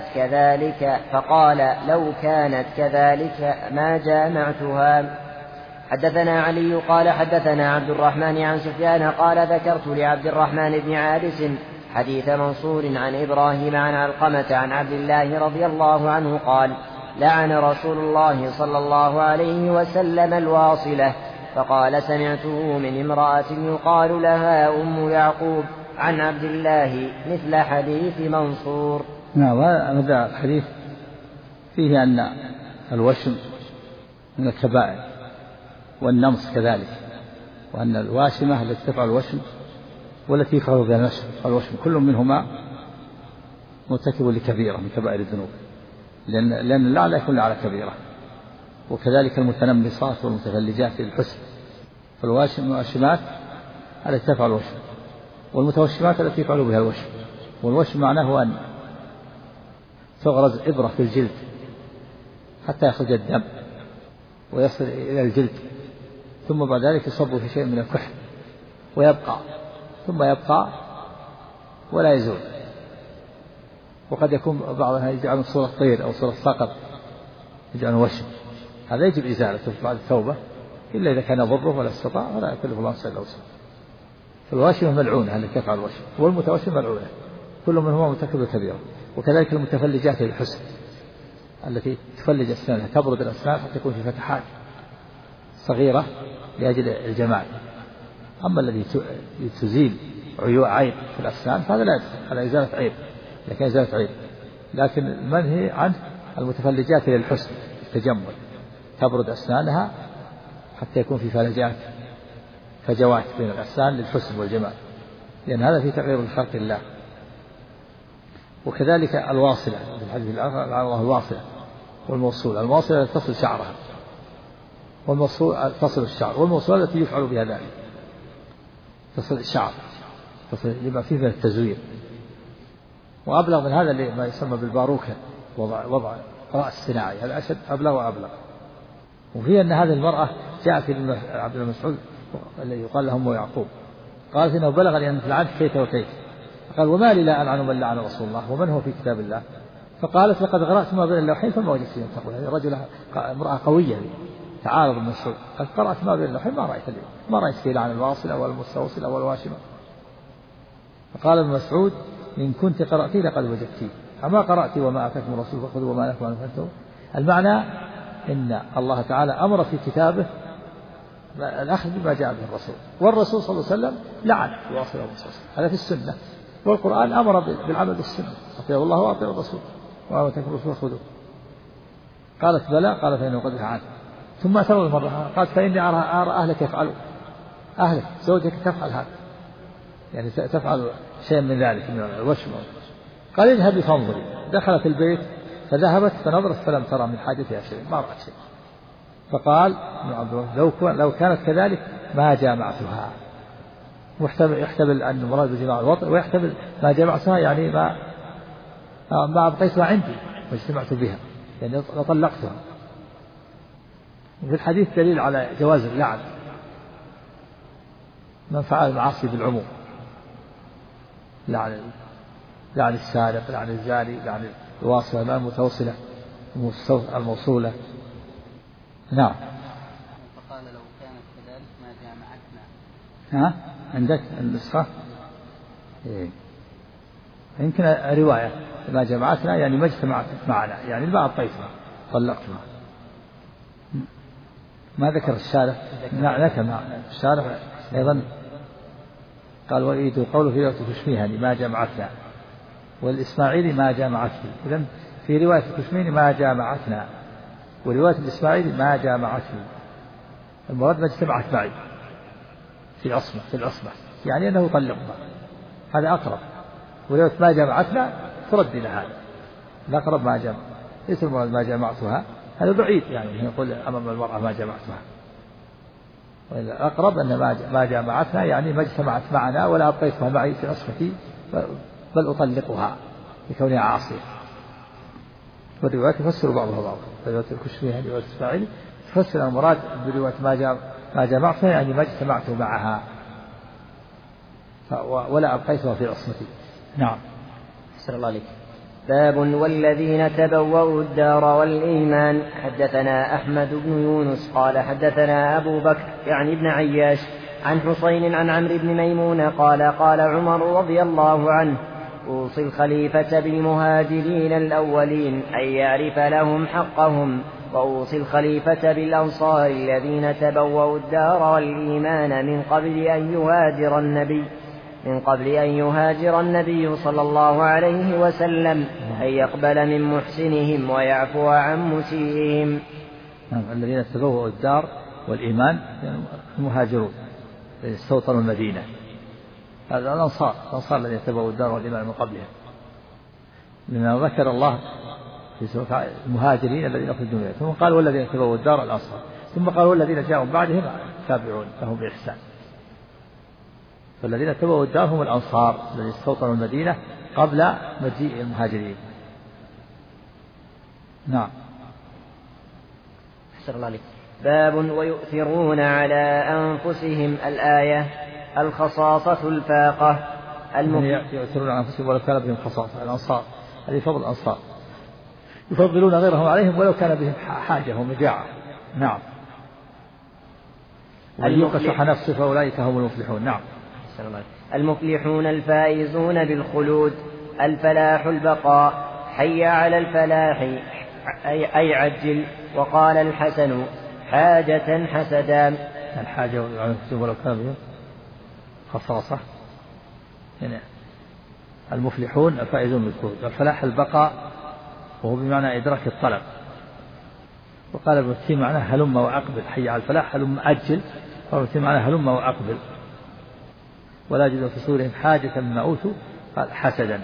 كانت كذلك ما جامعتها. حدثنا علي قال حدثنا عبد الرحمن عن سفيان قال ذكرت لعبد الرحمن بن عابس حديث منصور عن إبراهيم عن علقمة عن عبد الله رضي الله عنه قال لعن رسول الله صلى الله عليه وسلم الواصلة. فقال سمعته من امرأة يقال لها أم يعقوب عن عبد الله مثل حديث منصور. نعم، هذا الحديث فيه أن الوشم من الكبائر والنمص كذلك، وأن الواشمة التي تفعل الوشم والتي يفعل بها الوشم كل منهما مرتكب لكبيرة من كبائر الذنوب، لأن اللعن لا يكون على كبيرة. وكذلك المتنمصات والمتفلجات للحسن، فالواشمات التي تفعل الوشم، والمتوشمات التي يفعل بها الوشم. والوشم معناه أن تغرز إبرة في الجلد حتى يخرج الدم ويصل إلى الجلد، ثم بعد ذلك يصب في شيء من الكحل ويبقى، ثم يبقى ولا يزول. وقد يكون بعضها يجعل صورة طير أو صورة صقر يجعل وشم، هذا يجب إزالته بعد التوبة إلا إذا كان ضره ولا استطاع ولا يكلف الله نفسا إلا وسعها. فالواشمة ملعونة التي تفعل الوشم، والمتوشم ملعونة، كل منهما مرتكب كبيرة. وكذلك المتفلجات للحسن التي تفلج أسنانها، تبرد الأسنان حتى تكون في فتحات صغيرة لأجل الجمال. أما الذي تزيل عيب في الأسنان فهذا لا يدخل، هذا إزالة عيب، لكن إزالة عيب. لكن المنهي عنه المتفلجات للحسن التجمل، تبرد أسنانها حتى يكون في فجوات بين الأسنان للحسن والجمال، لأن هذا في تغيير خلق الله. وكذلك الواصلة في الحديث الآخر الله الواصلة والموصولة، الموصلة تصل شعرها، والموصول تصل الشعر، والموصولة التي يفعل بها ذلك تصل الشعر، تصل لما فيه من التزوير. وأبلغ من هذا ما يسمى بالباروكة، وضع رأس صناعي، هذا أشد أبلغ وأبلغ. وفي أن هذه المرأة جاء في عبد المسعود الذي يقال له أم يعقوب، قالت إنه بلغني أن لعنت كيت وكيت. قال وما لي لا ألعن من لعن رسول الله ومن هو في كتاب الله. فقالت لقد قرأت ما بين اللوحين فما وجدت فيه تقول. هذه رجل امرأة قوية تعارض من السوء، قد قرأت ما بين اللوحين ما رأيت فيه لعن الواصلة والمستوصلة والواشمة. فقال ابن مسعود إن كنت قرأتيه لقد وجدتيه، أما قرأت وما آتاكم الرسول فخذوا وما نهاكم عنه فانتهوا. المعنى إن الله تعالى أمر في كتابه الأخذ بما جاء به الرسول، والرسول صلى الله عليه وسلم لعن الواصلة والمستوصلة، هذا في السنة. والقرآن أمر بالعمل بالسنة، أطيعوا الله وأطيعوا الرسول وما آتاكم الرسول خذوه. قالت بلى، قال فإنه قد فعل. ثم اعترض مرة، قالت فإني أرى أهلك يفعلون، أهلك زوجك تفعل هذا، يعني تفعل شيء من ذلك من الوشم. قال اذهبي فانظري. دخلت البيت فذهبت فنظرت فلم ترى من حاجتها شيء، ما رأت شيء. فقال لو كانت كذلك ما جامعتها. يحتمل أن المراد بجماع الوطء، ويحتمل ما جمعتها يعني ما أبقيتها عندي واجتمعت بها، يعني طلقتها. وفي الحديث دليل على جواز اللعن من فعل المعاصي بالعموم، لعن السارق، لعن الزاني، لعن الواصلة، لعن المتوصلة، الموصولة. نعم. فقال لو كانت كذلك ما جامعتنا. عندك النسخة؟ إيه. يمكن رواية ما جمعتنا يعني ما اجتمعت معنا، يعني البعض طيتها طلقتها. ما ذكر الشارح، ذكر الشارح أيضا قال وإيد قوله في رواية الكشميهني ما جمعتنا، والإسماعيلي ما جامعتني. إذن في رواية الكشميهني ما جامعتنا، ورواية الإسماعيلي ما جامعتني، المراد ما اجتمعت معي في العصمة يعني أنه طلقها، هذا أقرب. ورواية ما جامعتنا ترد إلى هذا الأقرب، ما جامع ليس المراد ما جامعتها، هذا بعيد يعني يقول أمام المرأة ما جامعتها. والأقرب أن ما جامعتنا يعني ما اجتمعت معنا ولا أبقيتها معي في عصمتي، بل أطلقها لكونها عاصية. والروايات تفسر بعضها بعضا، رواية الكشميهني والإسماعيلي تفسر المراد برواية ما جامعتها يعني ما اجتمعت معها ولا أبقيتها في عصمتي. نعم. أحسن الله عليك. باب والذين تبوأوا الدار والإيمان. حدثنا أحمد بن يونس قال حدثنا أبو بكر يعني ابن عياش عن حسين عن عمرو بن ميمون قال قال عمر رضي الله عنه أوصي الخليفة بالمهاجرين الأولين أن يعرف لهم حقهم، وأوصي الخليفة بالأنصار الذين تبوأوا الدار والإيمان من قبل أن يهاجر النبي صلى الله عليه وسلم، أن يقبل من محسنهم ويعفو عن مسيئهم. الذين تبوأوا الدار والإيمان المهاجرون استوطنوا المدينة، هذا الأنصار الذين تبوأوا الدار والإيمان من قبلها، لما ذكر الله في سورة المهاجرين الذين أخرجوا من ديارهم، ثم قال والذين تبوأوا الدار الأنصار، ثم قال والذين جاءوا بعدهم تابعون لهم بإحسان. فالذين تبوأوا الدار هم الأنصار الذين استوطنوا المدينة قبل مجيء المهاجرين. نعم. أحسن الله عليك. باب ويؤثرون على أنفسهم الآية. الخصاصة الفاقة. يؤثرون على أنفسهم ولو كان بهم خصاصة. الأنصار هذه فضل الأنصار، يفضلون غيرهم عليهم ولو كان بهم حاجة ومجاعة. نعم. ويوق شح نفسه فأولئك هم المفلحون. نعم. المفلحون الفائزون بالخلود. الفلاح البقاء. حي على الفلاح أي عجل. وقال الحسن حاجة حسدان. الحاجة ولو كان بهم خصاصة، يعني المفلحون الفائزون بالخلود. الفلاح البقاء وهو بمعنى إدراك الطلب. وقال ابن سينا معناه هلم وأقبل. حي على الفلاح هلم أجل، وابن سينا معناه هلم وأقبل. ولا يجد في صدورهم حاجة مما أوتوا قال حسدا،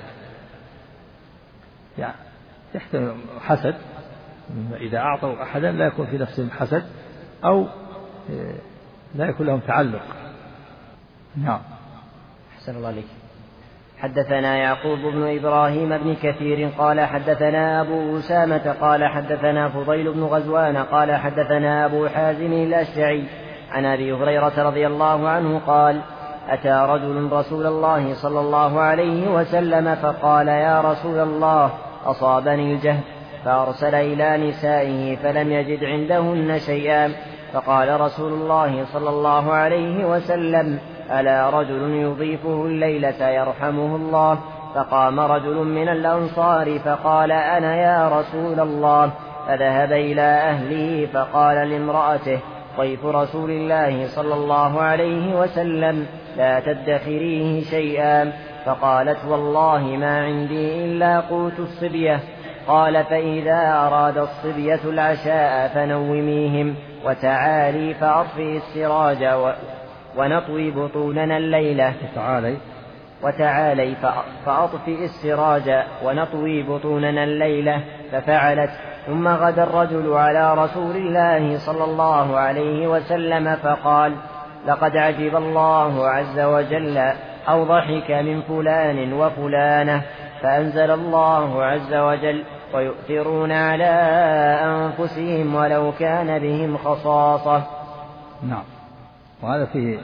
يعني يحتمل حسد إذا أعطوا أحدا لا يكون في نفسهم حسد أو لا يكون لهم تعلق. نعم. أحسن الله عليك. حدثنا يعقوب بن إبراهيم بن كثير قال حدثنا أبو أسامة قال حدثنا فضيل بن غزوان قال حدثنا أبو حازم الأشعري عن أبي هريرة رضي الله عنه قال أتى رجل رسول الله صلى الله عليه وسلم فقال يا رسول الله أصابني الجهد، فأرسل إلى نسائه فلم يجد عندهن شيئا، فقال رسول الله صلى الله عليه وسلم ألا رجل يضيفه الليلة يرحمه الله؟ فقام رجل من الأنصار فقال أنا يا رسول الله، فذهب إلى أهله فقال لامرأته ضيف رسول الله صلى الله عليه وسلم لا تدخريه شيئا، فقالت والله ما عندي إلا قوت الصبية. قال فإذا أراد الصبية العشاء فنوميهم وتعالي فأطفئ السراج ونطوي بطوننا الليلة. وتعالي فأطفئ السراج ونطوي بطوننا الليلة. ففعلت. ثم غدا الرجل على رسول الله صلى الله عليه وسلم فقال لقد عجب الله عز وجل أو ضحك من فلان وفلانة، فأنزل الله عز وجل ويؤثرون على أنفسهم ولو كان بهم خصاصة. نعم. وهذا فيه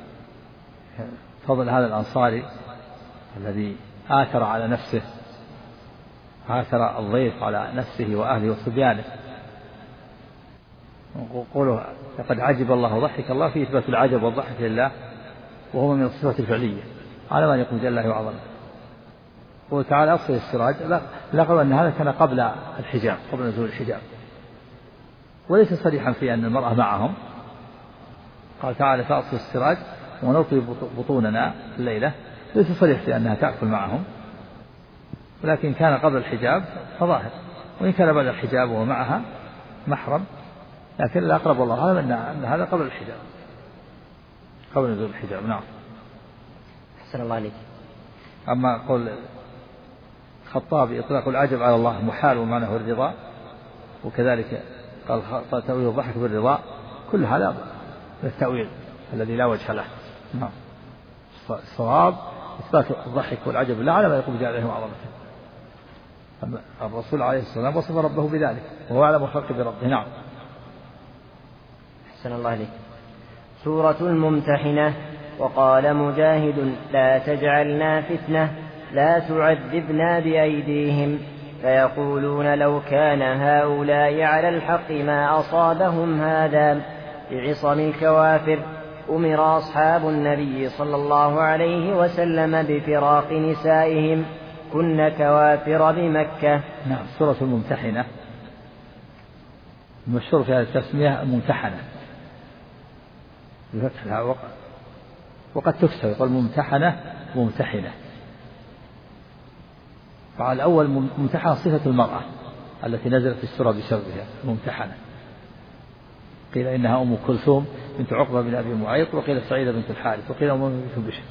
فضل هذا الأنصاري الذي آثر على نفسه، آثر الضيف على نفسه وأهله وصبيانه. وقوله لقد عجب الله وضحك الله فيه إثبات العجب والضحك لله، وهو من الصفات الفعلية على ما يقول جل وعلا. قوله تعالى أطفئ السراج لا قالوا أن هذا كان قبل الحجاب، قبل نزول الحجاب، وليس صريحا في أن المرأة معهم. قال تعالى فأطفئ السراج ونطوي بطوننا الليلة، ليس صريح في أنها تأكل معهم، ولكن كان قبل الحجاب فظاهر، وإن كان بعد الحجاب وهو معها محرم، لكن الأقرب والله أعلم أن هذا قبل الحجاب، قبل نزول الحجاب. نعم. أحسن الله عليك. أما قول الخطابي إطلاق العجب على الله محال ومعناه الرضا، وكذلك قال تأويل الضحك بالرضا، كل هذا التأويل الذي لا وجه له. نعم. الصواب إثبات الضحك والعجب بالله على ما يقوم بجعله وعظمته. الرسول عليه الصلاة والسلام وصف ربه بذلك وهو أعلم الخلق بربه. نعم. أحسن الله عليك. سورة الممتحنة. وقال مجاهد لا تجعلنا فتنة لا تعذبنا بأيديهم فيقولون لو كان هؤلاء على الحق ما أصابهم هذا. بعصم الكوافر أمر أصحاب النبي صلى الله عليه وسلم بفراق نسائهم كن كوافر بمكة. نعم. سورة الممتحنة المشهور في هذه التسمية الممتحنة بفتحها، وقد تكسر يقول ممتحنة ممتحنة. فعلى الأول ممتحنة صفة المرأة التي نزلت في السورة بسببها ممتحنة، قيل إنها أم كلثوم بنت عقبة بن أبي معيط، وقيل سعيدة بنت الحارث، وقيل أم بنت بشر.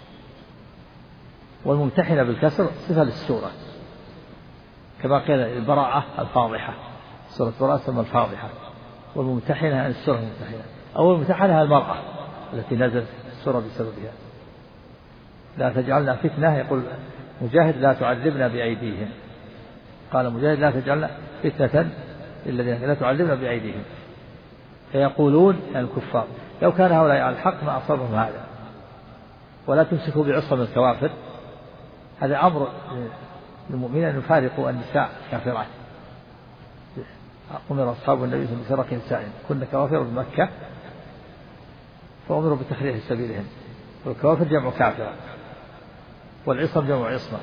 والممتحنة بالكسر صفة للسورة، كما قيل البراءة الفاضحة، سورة براءة ثم الفاضحة، والممتحنة السورة الممتحنة. أول ممتحنة المرأة التي نزلت السورة بسببها. لا تجعلنا فتنة، يقول مجاهد لا تعذبنا بأيديهم، قال مجاهد لا تجعلنا فتنة الذين لا تعذبنا بأيديهم. فيقولون الكفار لو كان هؤلاء على الحق ما أصابهم هذا. ولا تمسكوا بعصم الكوافر، هذا أمر للمؤمنين أن يفارقوا النساء كافرات. أمر أصحاب النبي صلى الله عليه وسلم نساء كن كوافر بمكة فأمروا بتخريج سبيلهم. والكوافر جمع كافرة، والعصم جمع عصمة،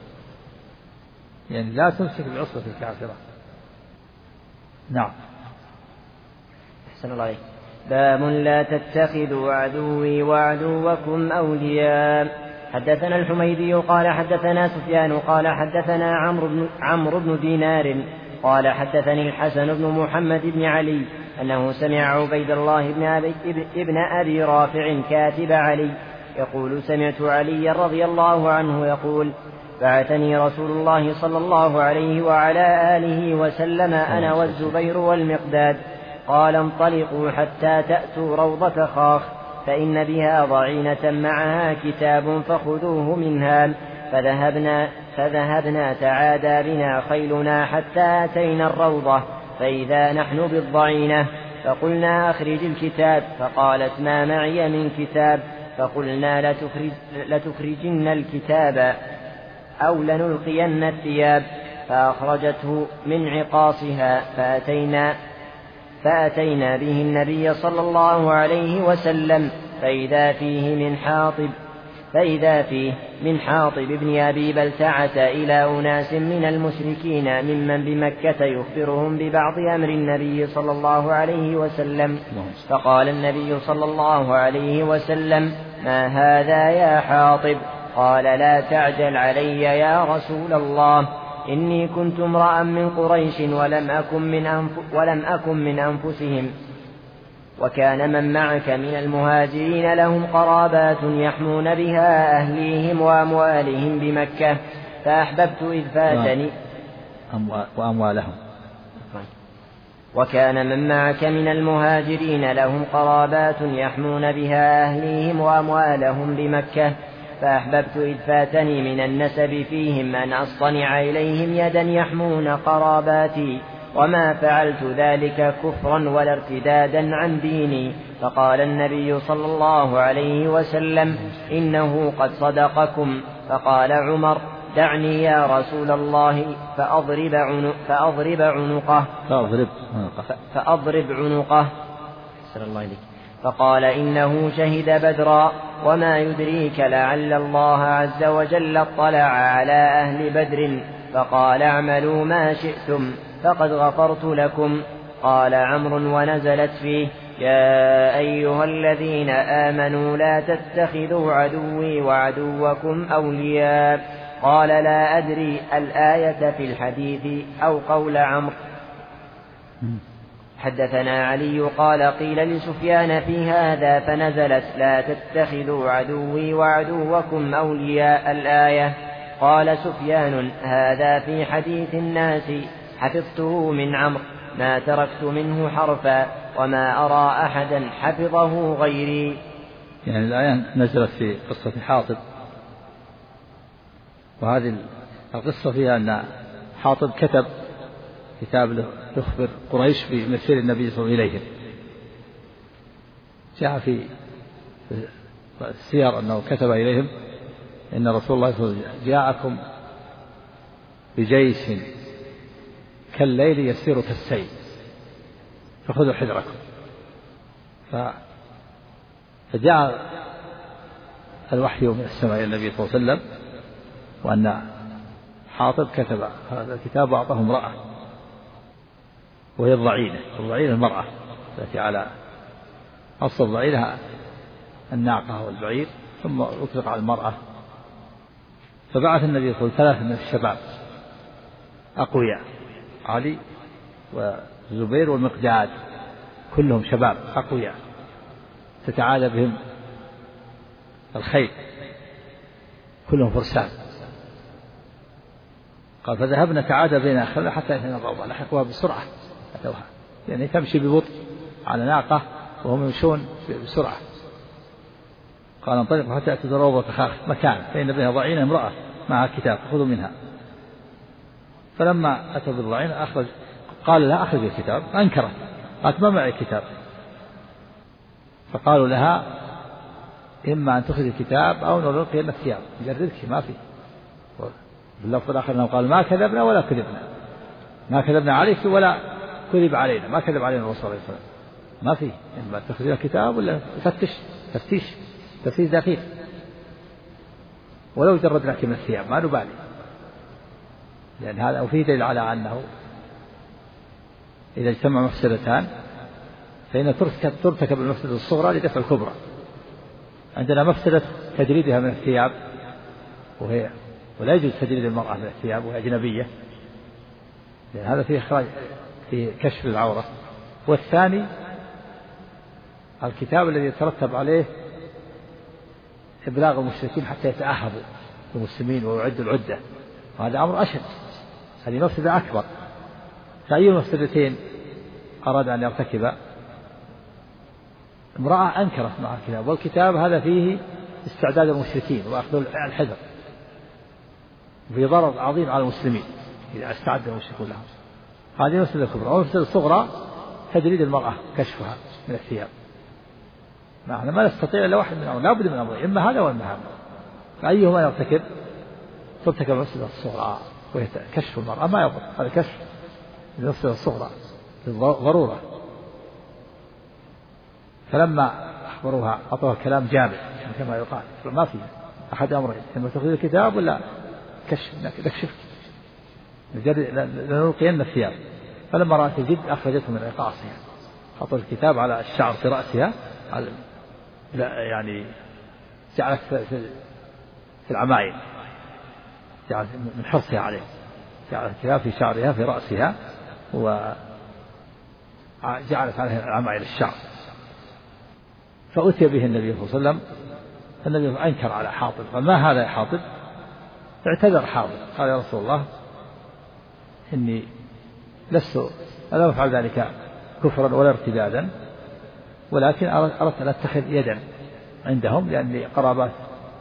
يعني لا تمسك بعصمة الكافرة. نعم. أحسن الله عليك. باب لا تتخذوا عدوي وعدوكم أولياء. حدثنا الحميدي قال حدثنا سفيان قال حدثنا عمرو بن دينار قال حدثني الحسن بن محمد بن علي أنه سمع عبيد الله ابن أبي رافع كاتب علي يقول سمعت علي رضي الله عنه يقول بعثني رسول الله صلى الله عليه وعلى آله وسلم أنا والزبير والمقداد قال انطلقوا حتى تأتوا روضة خاخ فإن بها ضعينة معها كتاب فخذوه منها. فذهبنا تعادى بنا خيلنا حتى أتينا الروضة فإذا نحن بالضعينة فقلنا أخرج الكتاب فقالت ما معي من كتاب فقلنا لتخرجن الكتاب أو لنلقين الثياب فأخرجته من عقاصها فأتينا به النبي صلى الله عليه وسلم فإذا فيه من حاطب بن أبي بلتعة إلى أناس من المشركين ممن بمكة يخبرهم ببعض أمر النبي صلى الله عليه وسلم. فقال النبي صلى الله عليه وسلم ما هذا يا حاطب؟ قال لا تعجل علي يا رسول الله إني كنت امرأ من قريش ولم أكن من أنفسهم وكان من معك من المهاجرين لهم قرابات يحمون بها أهليهم وأموالهم بمكة فأحببت إذ فاتني وأموالهم. وكان من معك من المهاجرين لهم قرابات يحمون بها أهليهم وأموالهم بمكة فأحببت إذ فاتني من النسب فيهم أن أصطنع إليهم يدا يحمون قراباتي وما فعلت ذلك كفرا ولا ارتدادا عن ديني. فقال النبي صلى الله عليه وسلم إنه قد صدقكم. فقال عمر دعني يا رسول الله فأضرب عنقه. فقال إنه شهد بدرا وما يدريك لعل الله عز وجل اطلع على أهل بدر فقال اعملوا ما شئتم فقد غفرت لكم. قال عمرو ونزلت فيه يا أيها الذين آمنوا لا تتخذوا عدوي وعدوكم أولياء. قال لا أدري الآية في الحديث أو قول عمرو. حدثنا علي قال قيل لسفيان في هذا فنزلت لا تتخذوا عدوي وعدوكم أولياء الآية. قال سفيان هذا في حديث الناس حفظته من عمرو ما تركت منه حرفا وما أرى أحدا حفظه غيري. يعني الآية نزلت في قصة حاطب، وهذه القصة فيها أن حاطب كتب كتاب يخبر قريش بمسير النبي صلى الله عليه وسلم إليهم. جاء في السير أنه كتب إليهم إن رسول الله صلى الله عليه وسلم جاءكم بجيش كالليل يسير كالسيل فخذوا حذركم. فجاء الوحي من السماء إلى النبي صلى الله عليه وسلم وأن حاطب كتب هذا الكتاب وأعطاه امرأة وهي الضعينة المرأة التي على أصل الضعينة الناقة والبعير ثم أطلق على المرأة. فبعث النبي صلى الله عليه وسلم 3 من الشباب أقوياء علي والزبير والمقداد كلهم شباب أقوياء تتعالى بهم الخيل كلهم فرسان. قال فذهبنا تعادى بين أخذنا حتى أتينا الروضة لحقوها بسرعة أتوها يعني تمشي ببطء على ناقة وهم يمشون بسرعة. قال انطلقوا حتى أتوا الروضة مكان فإن بها ضعينة امرأة معها كتاب فخذوا منها. فلما أتوا بالضعينة قال لها أخذ الكتاب أنكرت قالت ما معي كتاب. فقالوا لها إما أن تأخذ الكتاب أو نلقي الثياب نجردك ما في. باللفظ الآخر أنه قال ما كذبنا ولا كذبنا ما كذبنا عليك ولا كذب علينا ما كذب علينا الرسول صلى الله عليه وسلم ما في إما تأخذ الكتاب ولا تفتيش دقيق ولو جردناك من الثياب ما نبالي. لأن هذا وفيه دليل على أنه إذا اجتمع مفسدتان فإن ترتكب المفسدة الصغرى لدفع الكبرى. عندنا مفسدة تجريدها من الثياب ولا يجوز تجريد المرأة من الثياب وهي أجنبية لأن هذا فيه إخراج في كشف العورة. والثاني الكتاب الذي يترتب عليه إبلاغ المشركين حتى يتأهبوا المسلمين ويعدوا العدة وهذا أمر أشد هذه مفسدة أكبر. فأي المفسدتين أراد أن يرتكب؟ امرأة أنكرت مع الكتاب والكتاب هذا فيه استعداد المشركين وأخذ الحذر وفي ضرر عظيم على المسلمين إذا استعد المشركون لهم. هذه المفسدة الكبرى. والمفسدة الصغرى تجريد المرأة كشفها من الثياب. نحن ما نستطيع إلا واحد من الأمر لا بد من أمر إما هذا وإما هذا. فأيهما يرتكب ترتكب المفسدة الصغرى وهي كشف المرأة ما يضر هذا كشف المفسدة الصغرى ضرورة. فلما أخبروها أعطوها كلام جامع كما يقال ما في أحد أمرين إما تأخذ الكتاب ولا كشف لنلقين الثياب. فلما رأت الجد أخرجته من عقاصها حطوا الكتاب على الشعر في رأسها يعني جعلت في العمائم جعلت من حرصها عليه جعلت الكتاب في شعرها في رأسها وجعلت عليه العمائم الشعر. فأتي به النبي صلى الله عليه وسلم النبي أنكر على حاطب فما هذا يا حاطب؟ اعتذر حاطب قال يا رسول الله إني لا أفعل ذلك كفرا ولا ارتدادا ولكن أردت أن أتخذ يدا عندهم لأني قرابات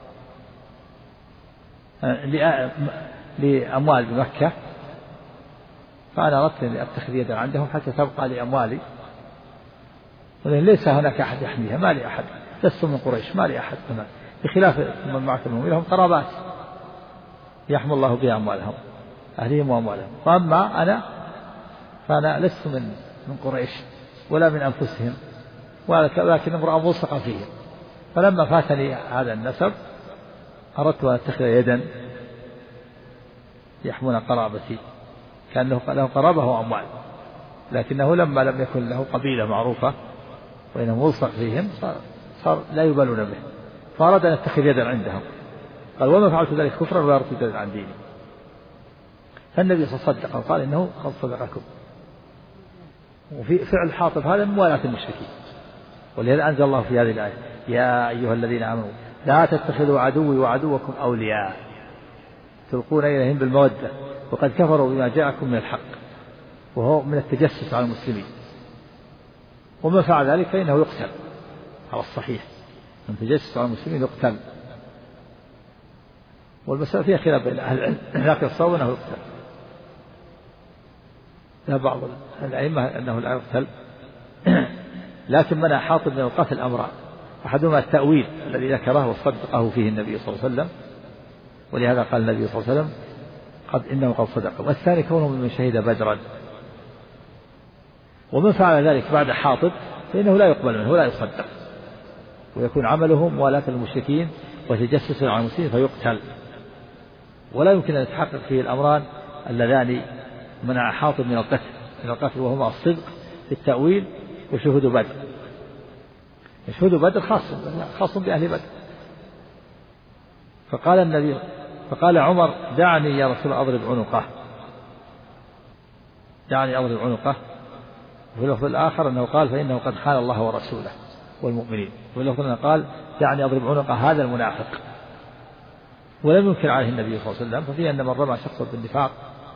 لأموال بمكة فأنا أردت أن أتخذ يدا عندهم حتى تبقى لي أموالي ولكن ليس هناك أحد يحميها ما لي أحد لست من قريش ما لي أحد بخلاف من معك المؤمنين لهم قرابات يحمي الله بها أموالهم أهلهم وأموالهم. فأما أنا فأنا لست من قريش ولا من أنفسهم ولكن امرأة موثقة فيهم فلما فاتني هذا النسب أردت أن أتخذ يدا يحمون قرابتي، كأنه له قرابة وأموال، لكنه لما لم يكن له قبيلة معروفة وإنه ملصق فيهم صار لا يبالون به، فأراد أن يتخذ يدا عندهم. قال وما فعلت ذلك كفرا ولا ارتداد عن ديني. فالنبي صلى الله عليه وسلم قال إنه قد صدقكم. وفي فعل حاطب هذا من موالاة المشركين، ولهذا أنزل الله في هذه الآية يا أيها الذين آمنوا لا تتخذوا عدوي وعدوكم أولياء تلقون إليهم بالمودة وقد كفروا بما جاءكم من الحق، وهو من التجسس على المسلمين، ومن فعل ذلك فإنه يقتل على الصحيح، من تجسس على المسلمين يقتل. والمسألة فيها خلاف بين أهل العلم، لكن الصواب أنه يقتل. لا بعض الأئمة أنه لا يقتل، لكن منع حاطب من القتل أمران، أحدهما التأويل الذي ذكره وصدقه فيه النبي صلى الله عليه وسلم، ولهذا قال النبي صلى الله عليه وسلم إنه قد صدق. والثاني كونه ممن شهد بدرا. ومن فعل ذلك بعد حاطب فإنه لا يقبل منه ولا يصدق، ويكون عمله موالاة المشركين وتجسس على المسلمين فيقتل. ولا يمكن أن يتحقق فيه الأمران اللذان منع حاطب من القتل وهما الصدق في التأويل وشهود بدر. شهود بدر خاص بأهل بدر. فقال عمر دعني يا رسول الله أضرب عنقه، دعني أضرب عنقه. وفي اللفظ الآخر أنه قال فإنه قد خان الله ورسوله والمؤمنين. وفي اللفظ أنه قال دعني أضرب عنق هذا المنافق. ولم ينكر عليه النبي صلى الله عليه وسلم، ففيه أن من رمى شخصا بالنفاق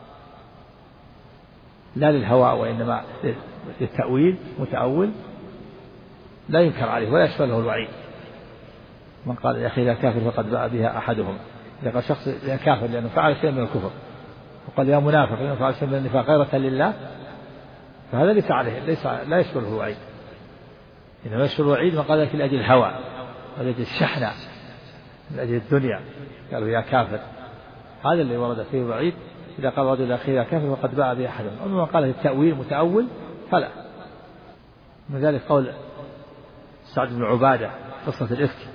لا للهوى وإنما للتأويل متأول لا ينكر عليه ولا يشفى له الوعيد. من قال يا أخي إذا كافر فقد باء بها أحدهم، إذا قال شخص يا كافر لأنه فعل شيء من الكفر، وقال يا منافق لأنه فعل شيء من النفاق غيرة لله، فهذا ليس عليه لا يشفى له الوعيد. إنما يشفى الوعيد من قال ذلك لأجل الهوى ولأجل الشحنة من أجل الدنيا، قالوا يا كافر، هذا اللي ورد فيه الوعيد. إذا قال رجل يا أخي إذا كافر فقد باء بها أحدهم. أما من قال التأويل متأول فلا. من ذلك قول سعد بن عبادة قصة الإفك،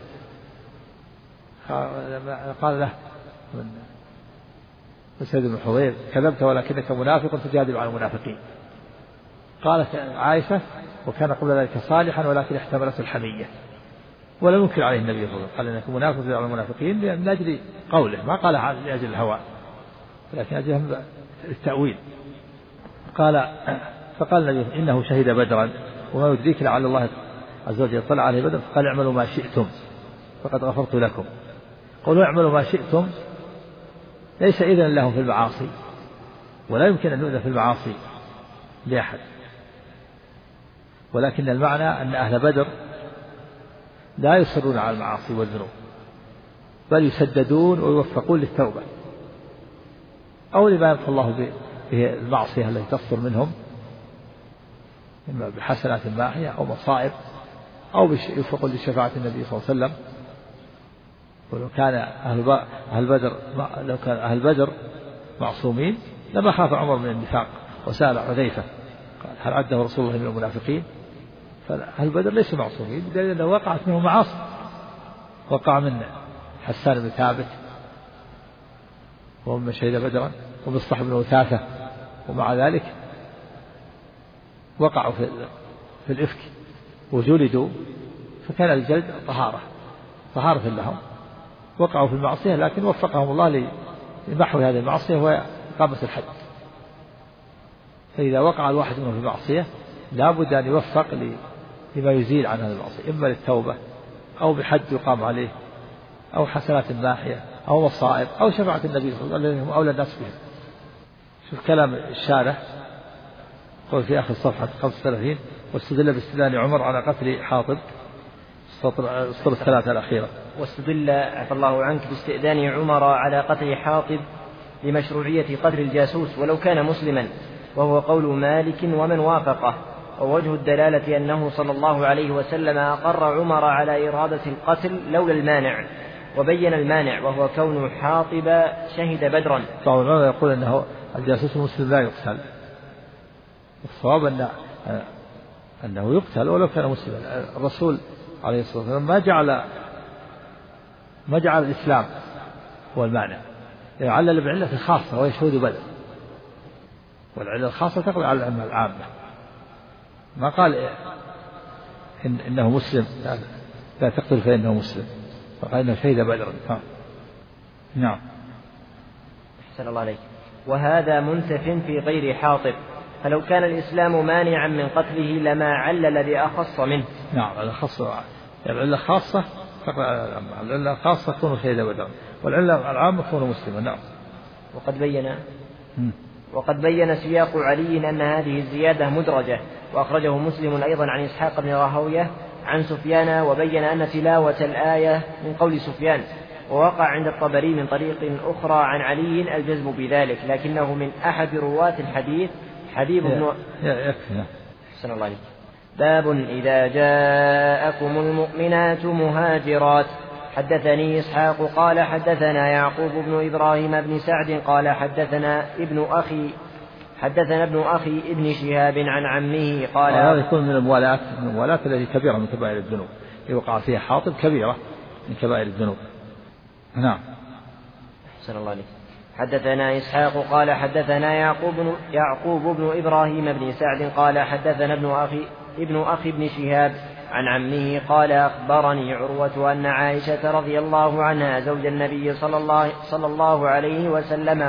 قال له سيد بن حضير كذبت ولكنك منافق تجادل عن المنافقين. قالت عائشة وكان قبل ذلك صالحا ولكن احتملته الحمية. ولم ينكر عليه النبي صلى الله عليه وسلم، قال انك منافق تجادل عن المنافقين من اجل قوله، ما قال لاجل الهوى ولكن اجل التأويل. فقال النبي انه شهد بدرا وما يدريك لعل الله عز وجل طلع عليه بدر، فقال اعملوا ما شئتم فقد غفرت لكم. قولوا اعملوا ما شئتم ليس إذن لهم في المعاصي، ولا يمكن أن يؤذن في المعاصي لأحد، ولكن المعنى أن أهل بدر لا يصرون على المعاصي والذنوب، بل يسددون ويوفقون للتوبة أو لما يمحو الله به المعصية التي تصدر منهم، إما بحسنات ماحية أو مصائب أو يوفقون لشفاعة النبي صلى الله عليه وسلم. ولو كان أهل بدر معصومين لما خاف عمر من النفاق وسأل حذيفة قال هل عده رسول الله من المنافقين؟ فأهل بدر ليسوا معصومين بدليل أنه وقعت منهم معاصي، وقع من حسان بن ثابت وهم من شهد بدرا ومصطح بن وثاثة، ومع ذلك وقعوا في الإفك وجلدوا، فكان الجلد طهارة لهم. وقعوا في المعصية لكن وفقهم الله لمحو هذه المعصية وإقامة الحد. فإذا وقع الواحد منهم في المعصية لا بد أن يوفق لما يزيل عن هذه المعصية، إما للتوبة أو بحد يقام عليه أو حسنات ماحية أو مصائب أو شفاعة النبي صلى الله عليه وسلم أولى الناس بهم. شوف كلام الشارح قول في آخر صفحة 35 واستدل باستدلال عمر على قتل حاطب، السطر الثلاثة الأخيرة. واستدل عفى الله عنك باستئذان عمر على قتل حاطب لمشروعية قتل الجاسوس ولو كان مسلما، وهو قول مالك ومن وافقه. ووجه الدلالة أنه صلى الله عليه وسلم أقر عمر على إرادة القتل لولا المانع، وبين المانع وهو كون حاطب شهد بدرا. طبعا يقول أنه الجاسوس المسلم لا يقتل، الصواب أنه يقتل ولو كان مسلما. الرسول عليه الصلاة والسلام ما جعل الإسلام هو المانع، علل بعلة خاصة وهي شهود بدر، والعلة الخاصة تقضي على العلة العامة. ما قال إنه مسلم لا تقتل فإنه مسلم، فقال إنه شهد بدرا. نعم. أحسن الله عليك. وهذا منتف في غير حاطب، فلو كان الإسلام مانعا من قتله لما علل بأخص منه. نعم، العلة الخاصة تقضي على العامة، العلة الخاصة تكون شهد بدرا، والعلة العامة تكون مسلما. نعم. وقد بين سياق علي أن هذه الزيادة مدرجة، وأخرجه مسلم أيضا عن إسحاق بن راهويه عن سفيان، وبين أن تلاوة الآية من قول سفيان، ووقع عند الطبري من طريق أخرى عن علي الجزم بذلك، لكنه من أحد رواة الحديث حبيب بن أحسن الله عليك. باب إذا جاءكم المؤمنات مهاجرات. حدثني إسحاق قال حدثنا يعقوب بن إبراهيم بن سعد قال حدثنا ابن أخي ابن شهاب عن عمه قال هذا يكون من الموالاة التي كبيرة من كبائر الذنوب، يوقع فيها حاطب كبيرة من كبائر الذنوب. نعم. أحسن الله عليك. حدثنا إسحاق قال حدثنا يعقوب بن إبراهيم بن سعد قال حدثنا ابن أخي ابن شهاب عن عمه قال أخبرني عروة أن عائشة رضي الله عنها زوج النبي صلى الله عليه وسلم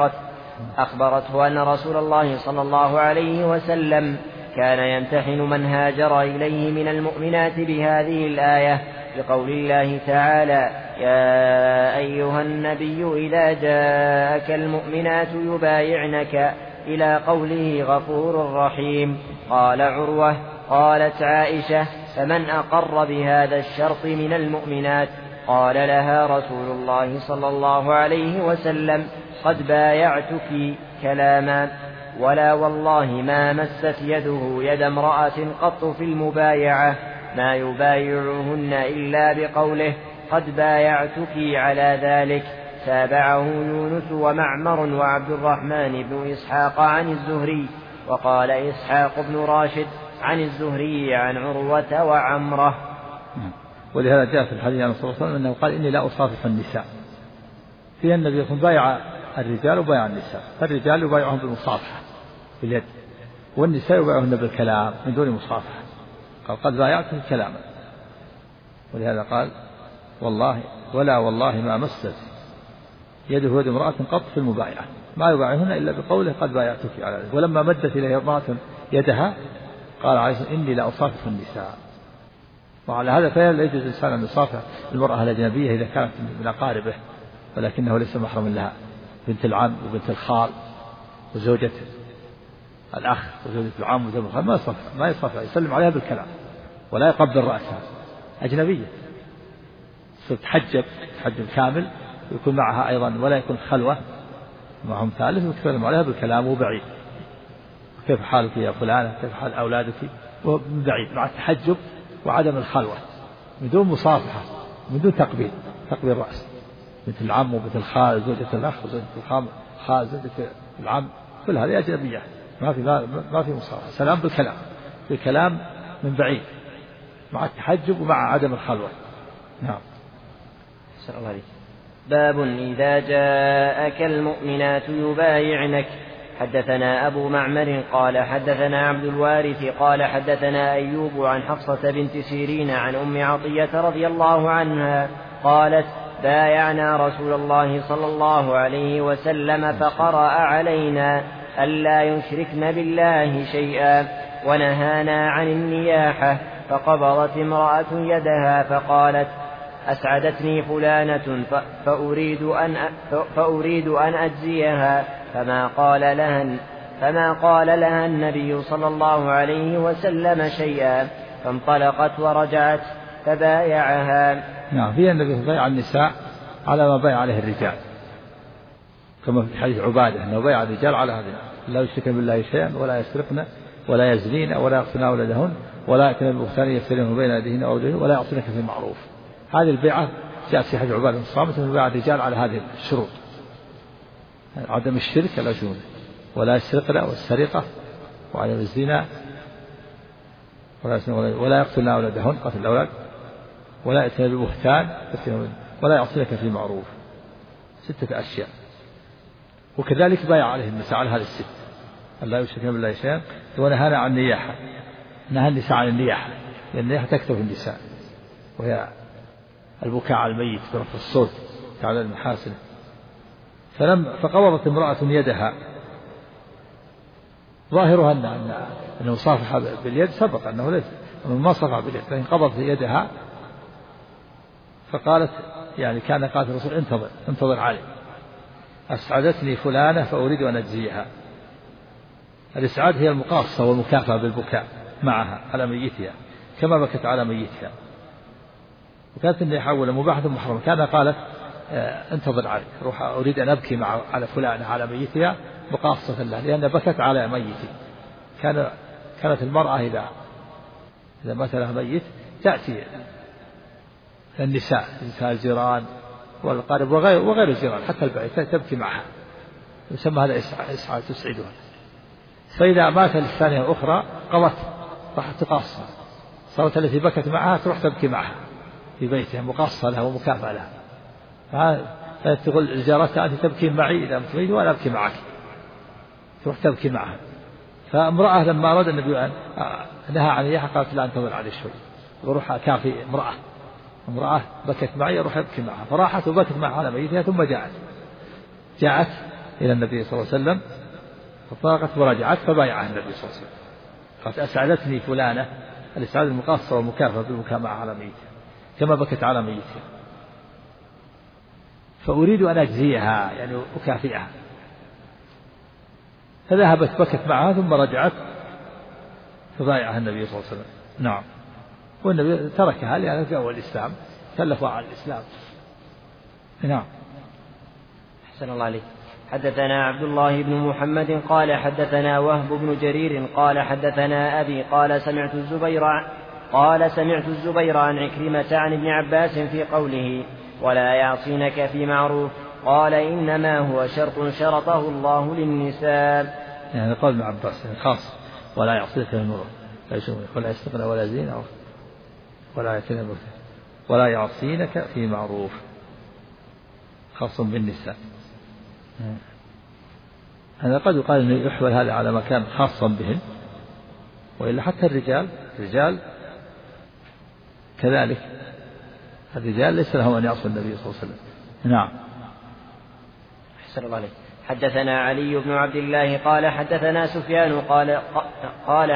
أخبرته أن رسول الله صلى الله عليه وسلم كان يمتحن من هاجر إليه من المؤمنات بهذه الآية بقول الله تعالى: يا أيها النبي إذا جاءك المؤمنات يبايعنك إلى قوله غفور رحيم. قال عروة: قالت عائشة: فمن أقر بهذا الشرط من المؤمنات؟ قال لها رسول الله صلى الله عليه وسلم: قد بايعتك كلاما، ولا والله ما مست يده يد امرأة قط في المبايعة ما يبايعهن إلا بقوله: قد بايعتك على ذلك. تابعه يونس ومعمر وعبد الرحمن بن إسحاق عن الزهري، وقال إسحاق بن راشد عن الزهري عن عروة وعمره. ولهذا جاء في الحديث عن صلى الله عليه وسلم أنه قال: إني لا أصافح النساء. في النبي يكون بايع الرجال وبايع النساء، فالرجال يبايعهم بالمصافحة باليد، والنساء يبايعهن بالكلام من دون مصافحة. قال: قد بايعتم كلاما. ولهذا قال: والله ولا والله ما مست يده يد امرأة قط في المبايعة ما يبايعهن إلا بقوله: قد بايعتك على ذلك. ولما مدت إليه امرأة يدها قال عليه: إني لا أصافح النساء. وعلى هذا فلا يجوز الإنسان أن يصافح المرأة الأجنبية إذا كانت من أقاربه ولكنه ليس محرما لها، بنت العم وبنت الخال وزوجة الأخ وزوجة العم وزوجة الخال ما يصافح، يسلم عليها بالكلام ولا يقبل رأسها، أجنبية تتحجب كامل، ويكون معها أيضا ولا يكون خلوة معهم ثالث، ويسلم عليها بالكلام وبعيد: كيف حالك يا فلانة، كيف حال أولادك، ومن بعيد مع التحجب وعدم الخلوة، من دون مصافحة، من دون تقبيل رأس. بنت العم وبنت الخال، زوجة الأخ وزوجة الخال، زوجة العم، كل هذه أجنبية، ما في مصافحة. سلام بالكلام من بعيد مع التحجب ومع عدم الخلوة. نعم. السلام عليكم. باب إذا جاءك المؤمنات يبايعنك. حدثنا أبو معمر قال حدثنا عبد الوارث قال حدثنا أيوب عن حفصة بنت سيرين عن أم عطية رضي الله عنها قالت: بايعنا رسول الله صلى الله عليه وسلم فقرأ علينا ألا يشركن بالله شيئا ونهانا عن النياحة، فقبضت امرأة يدها فقالت: أسعدتني فلانة فأريد أن أجزيها، فما قال لها النبي صلى الله عليه وسلم شيئا، فانطلقت ورجعت فبايعها. نعم. في النبي بايع النساء على ما بايع عليه الرجال، كما في حديث عبادة أنه بايع الرجال على هذا: لا يشركن بالله شيئا ولا يسرقن ولا يزنين ولا يقتلن أولادهن ولا يأتين ببهتان يفترينه بين أيديهن وأرجلهن ولا يعصينك في معروف. هذه البيعة جاءت في حديث عبادة بن الصامت أنه بايع الرجال على هذه الشروط: عدم الشرك لا يشركون ولا السرقة والسرقة وعدم الزنا ولا يقتلن أولادهن، قتل الأولاد، ولا يأتي ببهتان ولا يعصيك في معروف. 6 أشياء. وكذلك بايع عليه النساء على هذه ال6: ألا يشركن بالله شيئا، ونهانا عن النياحة، نهى النساء عن النياحة، لأن النياحة تكثر في النساء، وهي البكاء على الميت برفع الصوت على المحاسن. فقبضت امرأة يدها، ظاهرها أنه صافح باليد، سبق أنه ليس ما صافح باليد، لكن قبضت يدها فقالت يعني كان قالت الرسول: انتظر علي، أسعدتني فلانة فأريد أن أجزيها. الإسعاد هي المقاصة والمكافأة بالبكاء معها على ميتها كما بكت على ميتها. وكانت النياحة أولا مباحة محرمة، كان قالت: انتظر علي، روح أريد أن أبكي على فلانة على ميتها مقاصة له، لأن بكت على ميتي. كانت المرأة إذا مات لها ميت تأتي النساء الجيران والقارب وغير الجيران حتى البعيد تبكي معها، يسمى هذا إسعاد، تسعدها. فإذا مات الثانية الأخرى قضت، راحت تقاصها، صارت التي بكت معها تروح تبكي معها في بيتها مقاصة لها ومكافأة لها. فتقول الجارة: أنت تبكين معي إذا تريد وأنا أبكي معك، تروح تبكي معها. فامرأة لما أراد النبي أن نهى عن النياحة قالت: لا، انتظر عليه شوي، وروح أكافي امرأة بكت معي أروح أبكي معها. فراحت وبكت معها على ميتها، ثم جاءت إلى النبي صلى الله عليه وسلم فطاقت ورجعت فبايعها النبي صلى الله عليه وسلم، قالت: أسعدتني فلانة، الإسعاد المقاصة والمكافأة بالبكاء معها على ميتها كما بكت على ميتها، فأريد أن أجزيها يعني أكافئها. فذهبت بكت معها ثم رجعت فبايعها النبي صلى الله عليه وسلم. نعم. والنبي تركها لأنه في أول الإسلام، كلفوا على الإسلام. نعم. أحسن الله عليك. حدثنا عبد الله بن محمد قال حدثنا وهب بن جرير قال حدثنا أبي قال سمعت الزبير عن عكرمة عن ابن عباس في قوله: ولا يعصينك في معروف، قال: إنما هو شرط شرطه الله للنساء. يعني قال ابن عباس خاص: ولا يعصينك في معروف، ولا يسرقن ولا يزين ولا يتنبه ولا يعصينك في معروف، خاص بالنساء. هذا قد يقال أنه يحمل هذا على مكان خاصا بهم، وإلا حتى الرجال كذلك، الرجال ليس لهم أن يعصوا النبي صلى الله عليه وسلم. نعم. أحسن الله عليك. حدثنا علي بن عبد الله قال حدثنا سفيان قال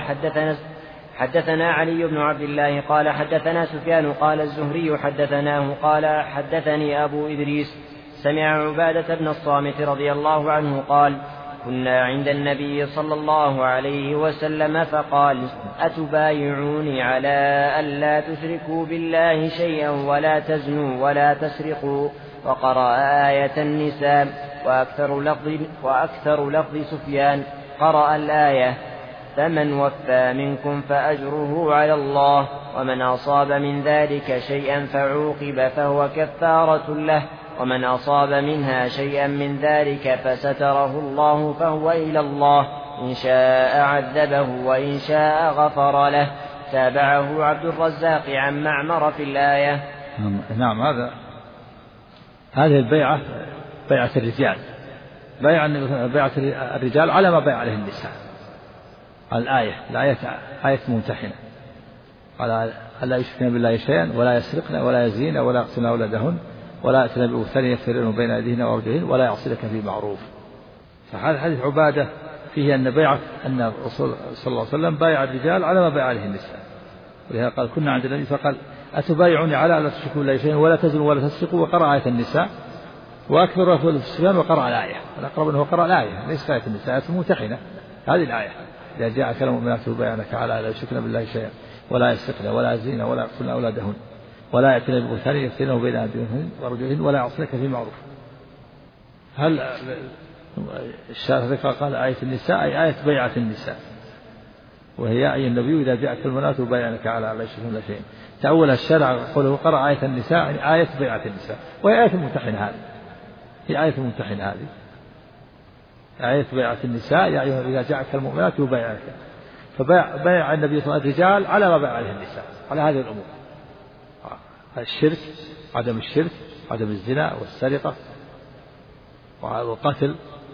حدثنا علي بن عبد الله قال حدثنا سفيان قال الزهري حدثناه قال حدثني أبو إدريس سمع عبادة بن الصامت رضي الله عنه قال: كنا عند النبي صلى الله عليه وسلم فقال: أتبايعوني على ألا تشركوا بالله شيئا ولا تزنوا ولا تسرقوا، وقرأ آية النساء، وأكثر لفظ سفيان قرأ الآية: فمن وفى منكم فأجره على الله، ومن أصاب من ذلك شيئا فعوقب فهو كفارة له، ومن أصاب منها شيئا من ذلك فستره الله فهو إلى الله، إن شاء عذبه وإن شاء غفر له. تابعه عبد الرزاق عن معمر في الآية. نعم. هذه البيعة بيعة الرجال، بيعة الرجال على ما بيع عليه النساء. الآية آية ممتحنة على ألا يشركن بالله شيئا ولا يسرقن ولا يزين ولا يقتلن أولادهن ولا يأتين ببهتان يفترين بين أيديهن وأرجلهن ولا يعصينك في معروف. فهذا حديث عبادة فيه أن الرسول صلى الله عليه وسلم بايع الرجال على ما بايع عليه النساء. ولهذا قال: كنا عند النبي فقال: أتبايعوني على ألا تشركوا بالله شيئا ولا تزنوا ولا تسرقوا، وقرأ آية النساء. وأكثر رسول سفيان وقرأ الآية، الأقرب أنه قرأ الآية ليس آية النساء، آية ممتحنة. هذه الآية: إذا جاء كلام المؤمنات يبايعنك على ألا يشركن بالله شيئا ولا يسرقن ولا يزين ولا يقتلن أولادهن ولا يأتين ببهتان يفترينه بين أيديهن وأرجلهن ولا يعصينك في معروف. هل الشارح قال آية النساء أي آية بيعة النساء، وهي أي النبي إذا جاءك المؤمنات يبايعنك على ألا يشركن بالله شيئا. تأول الشارع قوله قرأ آية النساء يعني آية بيعة النساء، وهي آية ممتحنة هذه، هي آية ممتحنة هذه، آية بيعة النساء يا أيها إذا جاءك المؤمنات يبايعنك. فبايع النبي صلى الله عليه وسلم الرجال على ما بايع عليه النساء على هذه الأمور. الشرك، عدم الشرك، عدم الزنا والسرقة والقتل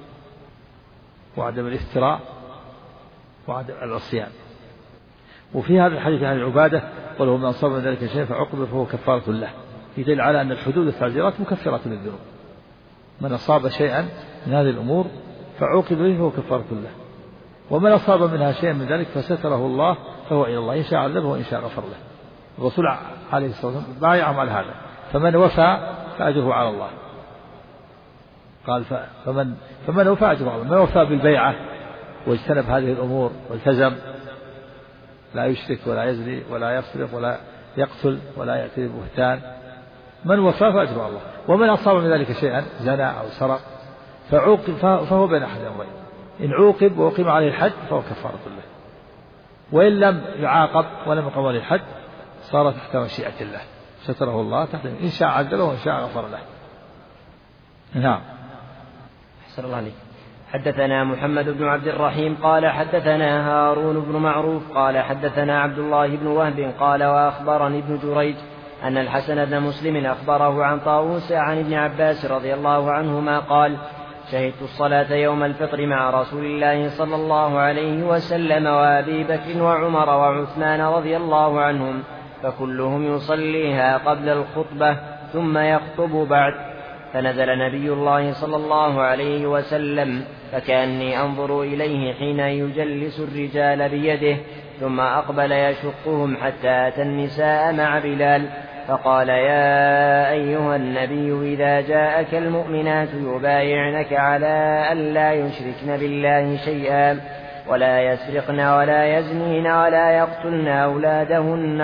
وعدم الافتراء وعدم العصيان. وفي هذا الحديث عن العبادة ولو من أصاب من ذلك شيء فعقب فهو كفارة له، يدل على أن الحدود والتعزيرات مكفرة للذنوب. من أصاب شيئا من هذه الأمور فعوقب به فهو كفارة له، ومن أصاب منها شيئا من ذلك فستره الله فهو إلى الله، إن شاء عذبه وإن شاء غفر له. الرسول عليه الصلاة والسلام بايعهم على هذا، فمن وفى فأجره على الله. قال فمن وفى أجره على الله، من وفى بالبيعة واجتنب هذه الأمور والتزم لا يشرك ولا يزني ولا يسرق ولا يقتل ولا يأتي ببهتان، من وفى فأجره على الله. ومن أصاب من ذلك شيئا زنى أو سرق فعوقب فهو بين أحد أمرين، إن عوقب وأقيم عليه الحد فهو كفارة له، وإن لم يعاقب ولم يقم عليه الحد صار تحت مشيئة الله، ستره الله تحت، إن شاء عذبه وإن شاء غفر له. نعم. أحسن الله عليك. حدثنا محمد بن عبد الرحيم قال حدثنا هارون بن معروف قال حدثنا عبد الله بن وهب قال وأخبرني ابن جريج أن الحسن بن مسلم أخبره عن طاووس عن ابن عباس رضي الله عنهما قال شهدت الصلاة يوم الفطر مع رسول الله صلى الله عليه وسلم وأبي بكر وعمر وعثمان رضي الله عنهم، فكلهم يصليها قبل الخطبة ثم يخطب بعد، فنزل نبي الله صلى الله عليه وسلم فكأني أنظر إليه حين يجلس الرجال بيده، ثم أقبل يشقهم حتى أتى النساء مع بلال فقال يا أيها النبي إذا جاءك المؤمنات يبايعنك على أن لا يشركن بالله شيئا ولا يسرقن ولا يزنين ولا يقتلن أولادهن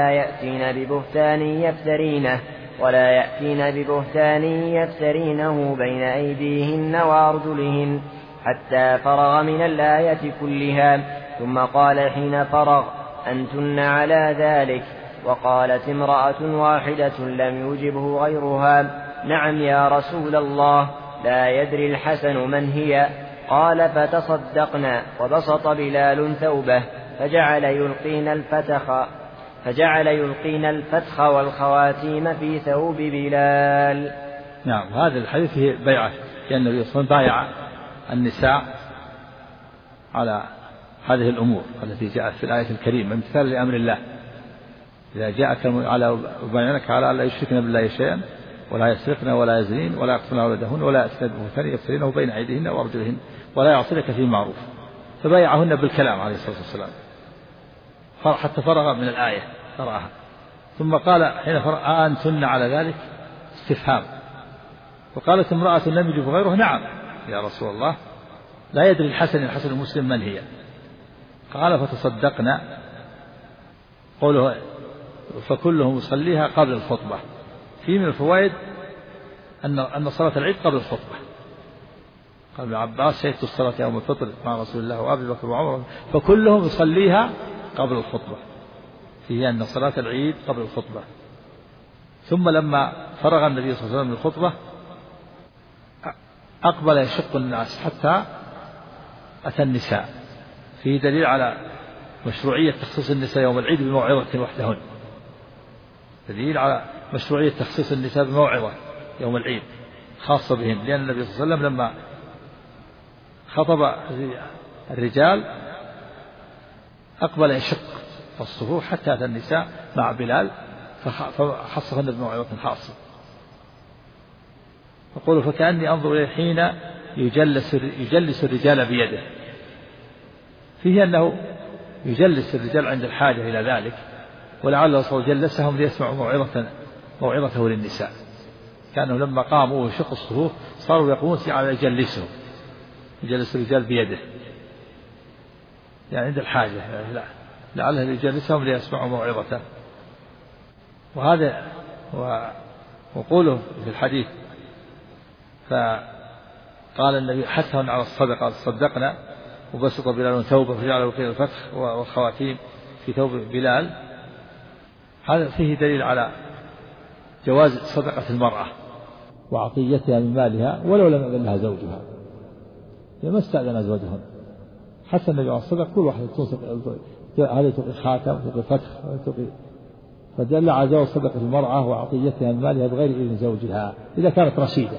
ولا يأتين ببهتان يفترينه بين أيديهن وأرجلهن، حتى فرغ من الآية كلها، ثم قال حين فرغ أنتن على ذلك؟ وقالت امرأة واحدة لم يجبه غيرها نعم يا رسول الله، لا يدري الحسن من هي. قال فتصدقنا، وبسط بلال ثوبه فجعل يلقين الفتخ والخواتيم في ثوب بلال. نعم. هذا الحديث فيه بيعة، لأن النبي صلى الله عليه وسلم بايع النساء على هذه الأمور التي جاءت في الآية الكريمة امتثال لأمر الله، إذا جاءك على بيانك على أن لا يشركن بالله شيئا ولا يسرقن ولا يزنين ولا يقتلن أولادهن ولا يأتين ببهتان يفترينه بين أيديهن وأرجلهن ولا يعصينك في معروف، فبايعهن بالكلام عليه الصلاة والسلام حتى فرغ من الآية قرأها، ثم قال حين فرغ أنتن على ذلك؟ استفهام. وقالت امرأة لم يجب غيره نعم يا رسول الله، لا يدري الحسن المسلم من هي. قال فتصدقنا، قوله فكلهم يصليها قبل الخطبة، في من الفوائد أن صلاة العيد قبل الخطبة. قال ابن عباس شهدت الصلاة يوم الفطر مع رسول الله وأبي بكر وعمر فكلهم يصليها قبل الخطبة، فيه أن صلاة العيد قبل الخطبة. ثم لما فرغ النبي صلى الله عليه وسلم من الخطبة أقبل يشق الناس حتى أتى النساء، فيه دليل على مشروعية تخصيص النساء يوم العيد بموعظة وحدهن، دليل على مشروعية تخصيص النساء بموعظة يوم العيد خاصة بهم، لأن النبي صلى الله عليه وسلم لما خطب الرجال أقبل يشق الصفوف حتى أتى النساء مع بلال فخصهن بموعظة خاصة. يقول فكأني أنظر إليه حين يجلس الرجال بيده، فيه أنه يجلس الرجال عند الحاجة إلى ذلك، ولعله صلى الله جلسهم ليسمعوا موعظته للنساء، كانوا لما قاموا وشقوا الصفوف صاروا يقومون على يجلس الرجال بيده، يعني عند الحاجة لعله يجلسهم ليسمعوا موعظته. وهذا وقوله في الحديث فقال النبي حثهم على الصدقة صدقنا، وبسط بلال ثوبه فجعله في الفتح والخواتيم في ثوب بلال. هذا فيه دليل على جواز صدقة المرأة وعطيتها من مالها ولو لم يأذن لها زوجها، ما استأذن زوجهن. حتى النبي عليه الصدقة كل واحد تنصف، هذا تلقي خاتم، تلقي فتح، تلقي فدل على جواز صدقة المرأة وعطيتها من مالها بغير إذن زوجها إذا كانت رشيدة،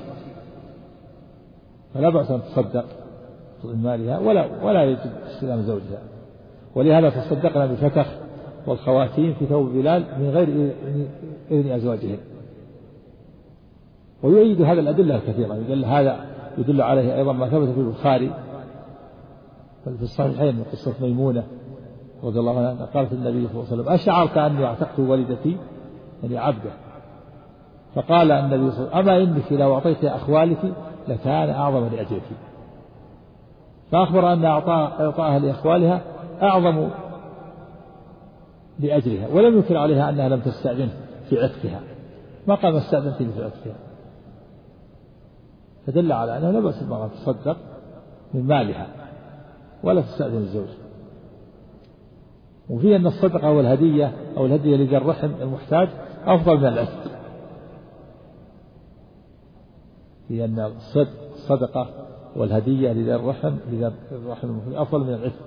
فلا بأس أن تصدق من مالها ولا يجب استلام زوجها. ولهذا تصدقنا بالفتخ والخواتيم في ثوب بلال من غير إذن أزواجهن. ويؤيد هذا الأدلة الكثيرة، هذا يدل عليه أيضا ما ثبت في البخاري في الصحيحين من قصة ميمونة رضي الله عنها قالت النبي صلى الله عليه وسلم: أشعرت أني اعتقت والدتي يعني عبده؟ فقال النبي صلى الله عليه وسلم: أما إنك لو أعطيت أخوالك لكان أعظم لأجرك. فأخبر أن إعطاءها لأخوالها أعظم لأجرها، ولم ينكر عليها أنها لم تستأذن في عتقها، ما قال ما استأذنت في عتقها، فدل على أنه لا بأس المرأة تصدق من مالها ولا تستأذن الزوج. وفيه أن الصدقة والهدية أو الهدية لذي الرحم المحتاج أفضل من العتق، في أن الصدقة والهدية لذي الرحم أفضل من العتق.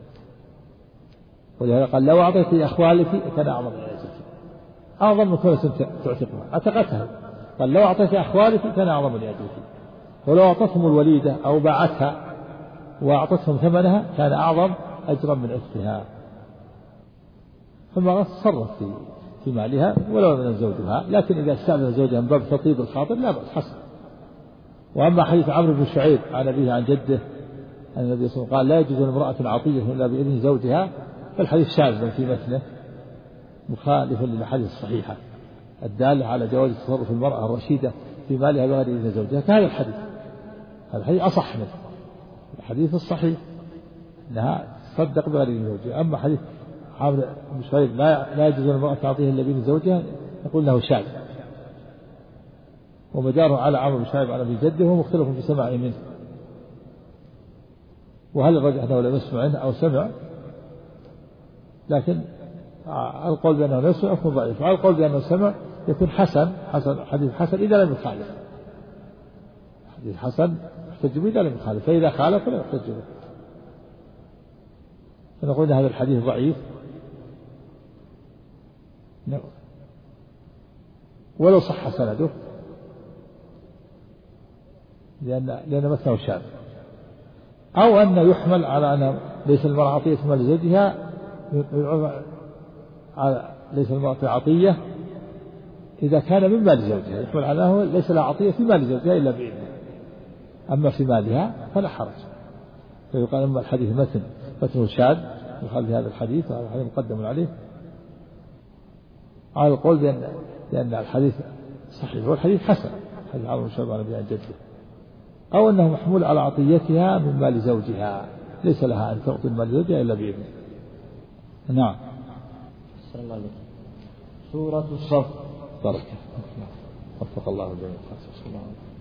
ولهذا قال: لو أعطيت أخوالك كان أعظم من العتق، أعظم من كل تعتقها عتقتها. قال: لو أعطيت أخوالك كان أعظم من العتق، ولو أعطتهم الوليدة أو باعتها وأعطتهم ثمنها كان أعظم أجرا من عتقها. فالمرأة تصرف في مالها ولو من زوجها، لكن إذا استأذن زوجها من باب تطيب الخاطر لا بأس حسن. وأما حديث عمرو بن شعيب عن أبيه عن جده أن النبي صلى الله عليه وسلم قال: لا يجوز لامرأة عطية إلا بإذن زوجها، فالحديث شاذ في متنه مخالف للأحاديث الصحيحة الدالة على جواز تصرف المرأة الرشيدة في مالها بغير إذن زوجها كهذا الحديث. هذا الحديث أصح منه الحديث الصحيح أنها تصدق بغير إذن زوجها. أما حديث عمرو بن شعيب لا يجوز للمرأة تعطيه إلا بإذن زوجها نقول له شاذ، ومداره على عمرو بن شعيب على أبي جده وهو مختلف في سماعه منه. وهل الرجح أنه لم يسمع عنه أو سمع؟ لكن القول بأنه لا يسمع يكون ضعيف، على القول بأنه سمع يكون حسن حديث حسن إذا لم يخالف. حديث حسن يحتج به إذا لم يخالف، فإذا خالف فلا يحتج به. فنقول هذا الحديث ضعيف ولو صح سنده، لأن مثله شاذ. أو أن يحمل على أن ليس المرأة عطية مال زوجها، ليس المرأة عطية إذا كان من مال زوجها، يحمل على أنه ليس لها عطية في مال زوجها إلا بإذنه، أما في مالها فلا حرج. فيقال أما الحديث متنه شاذ يخالف هذا الحديث، وهذا الحديث مقدم عليه على القول بأن الحديث صحيح والحديث حسن، حديث عمرو بن شعيب عن أبيه عن جده. أو أنه محمول على عطيتها من مال زوجها، ليس لها أن تعطي مال زوجها إلا بإذنه. نعم. صلى الله عليه وسلم. سورة الصف. بارك. وفق الله الجميع.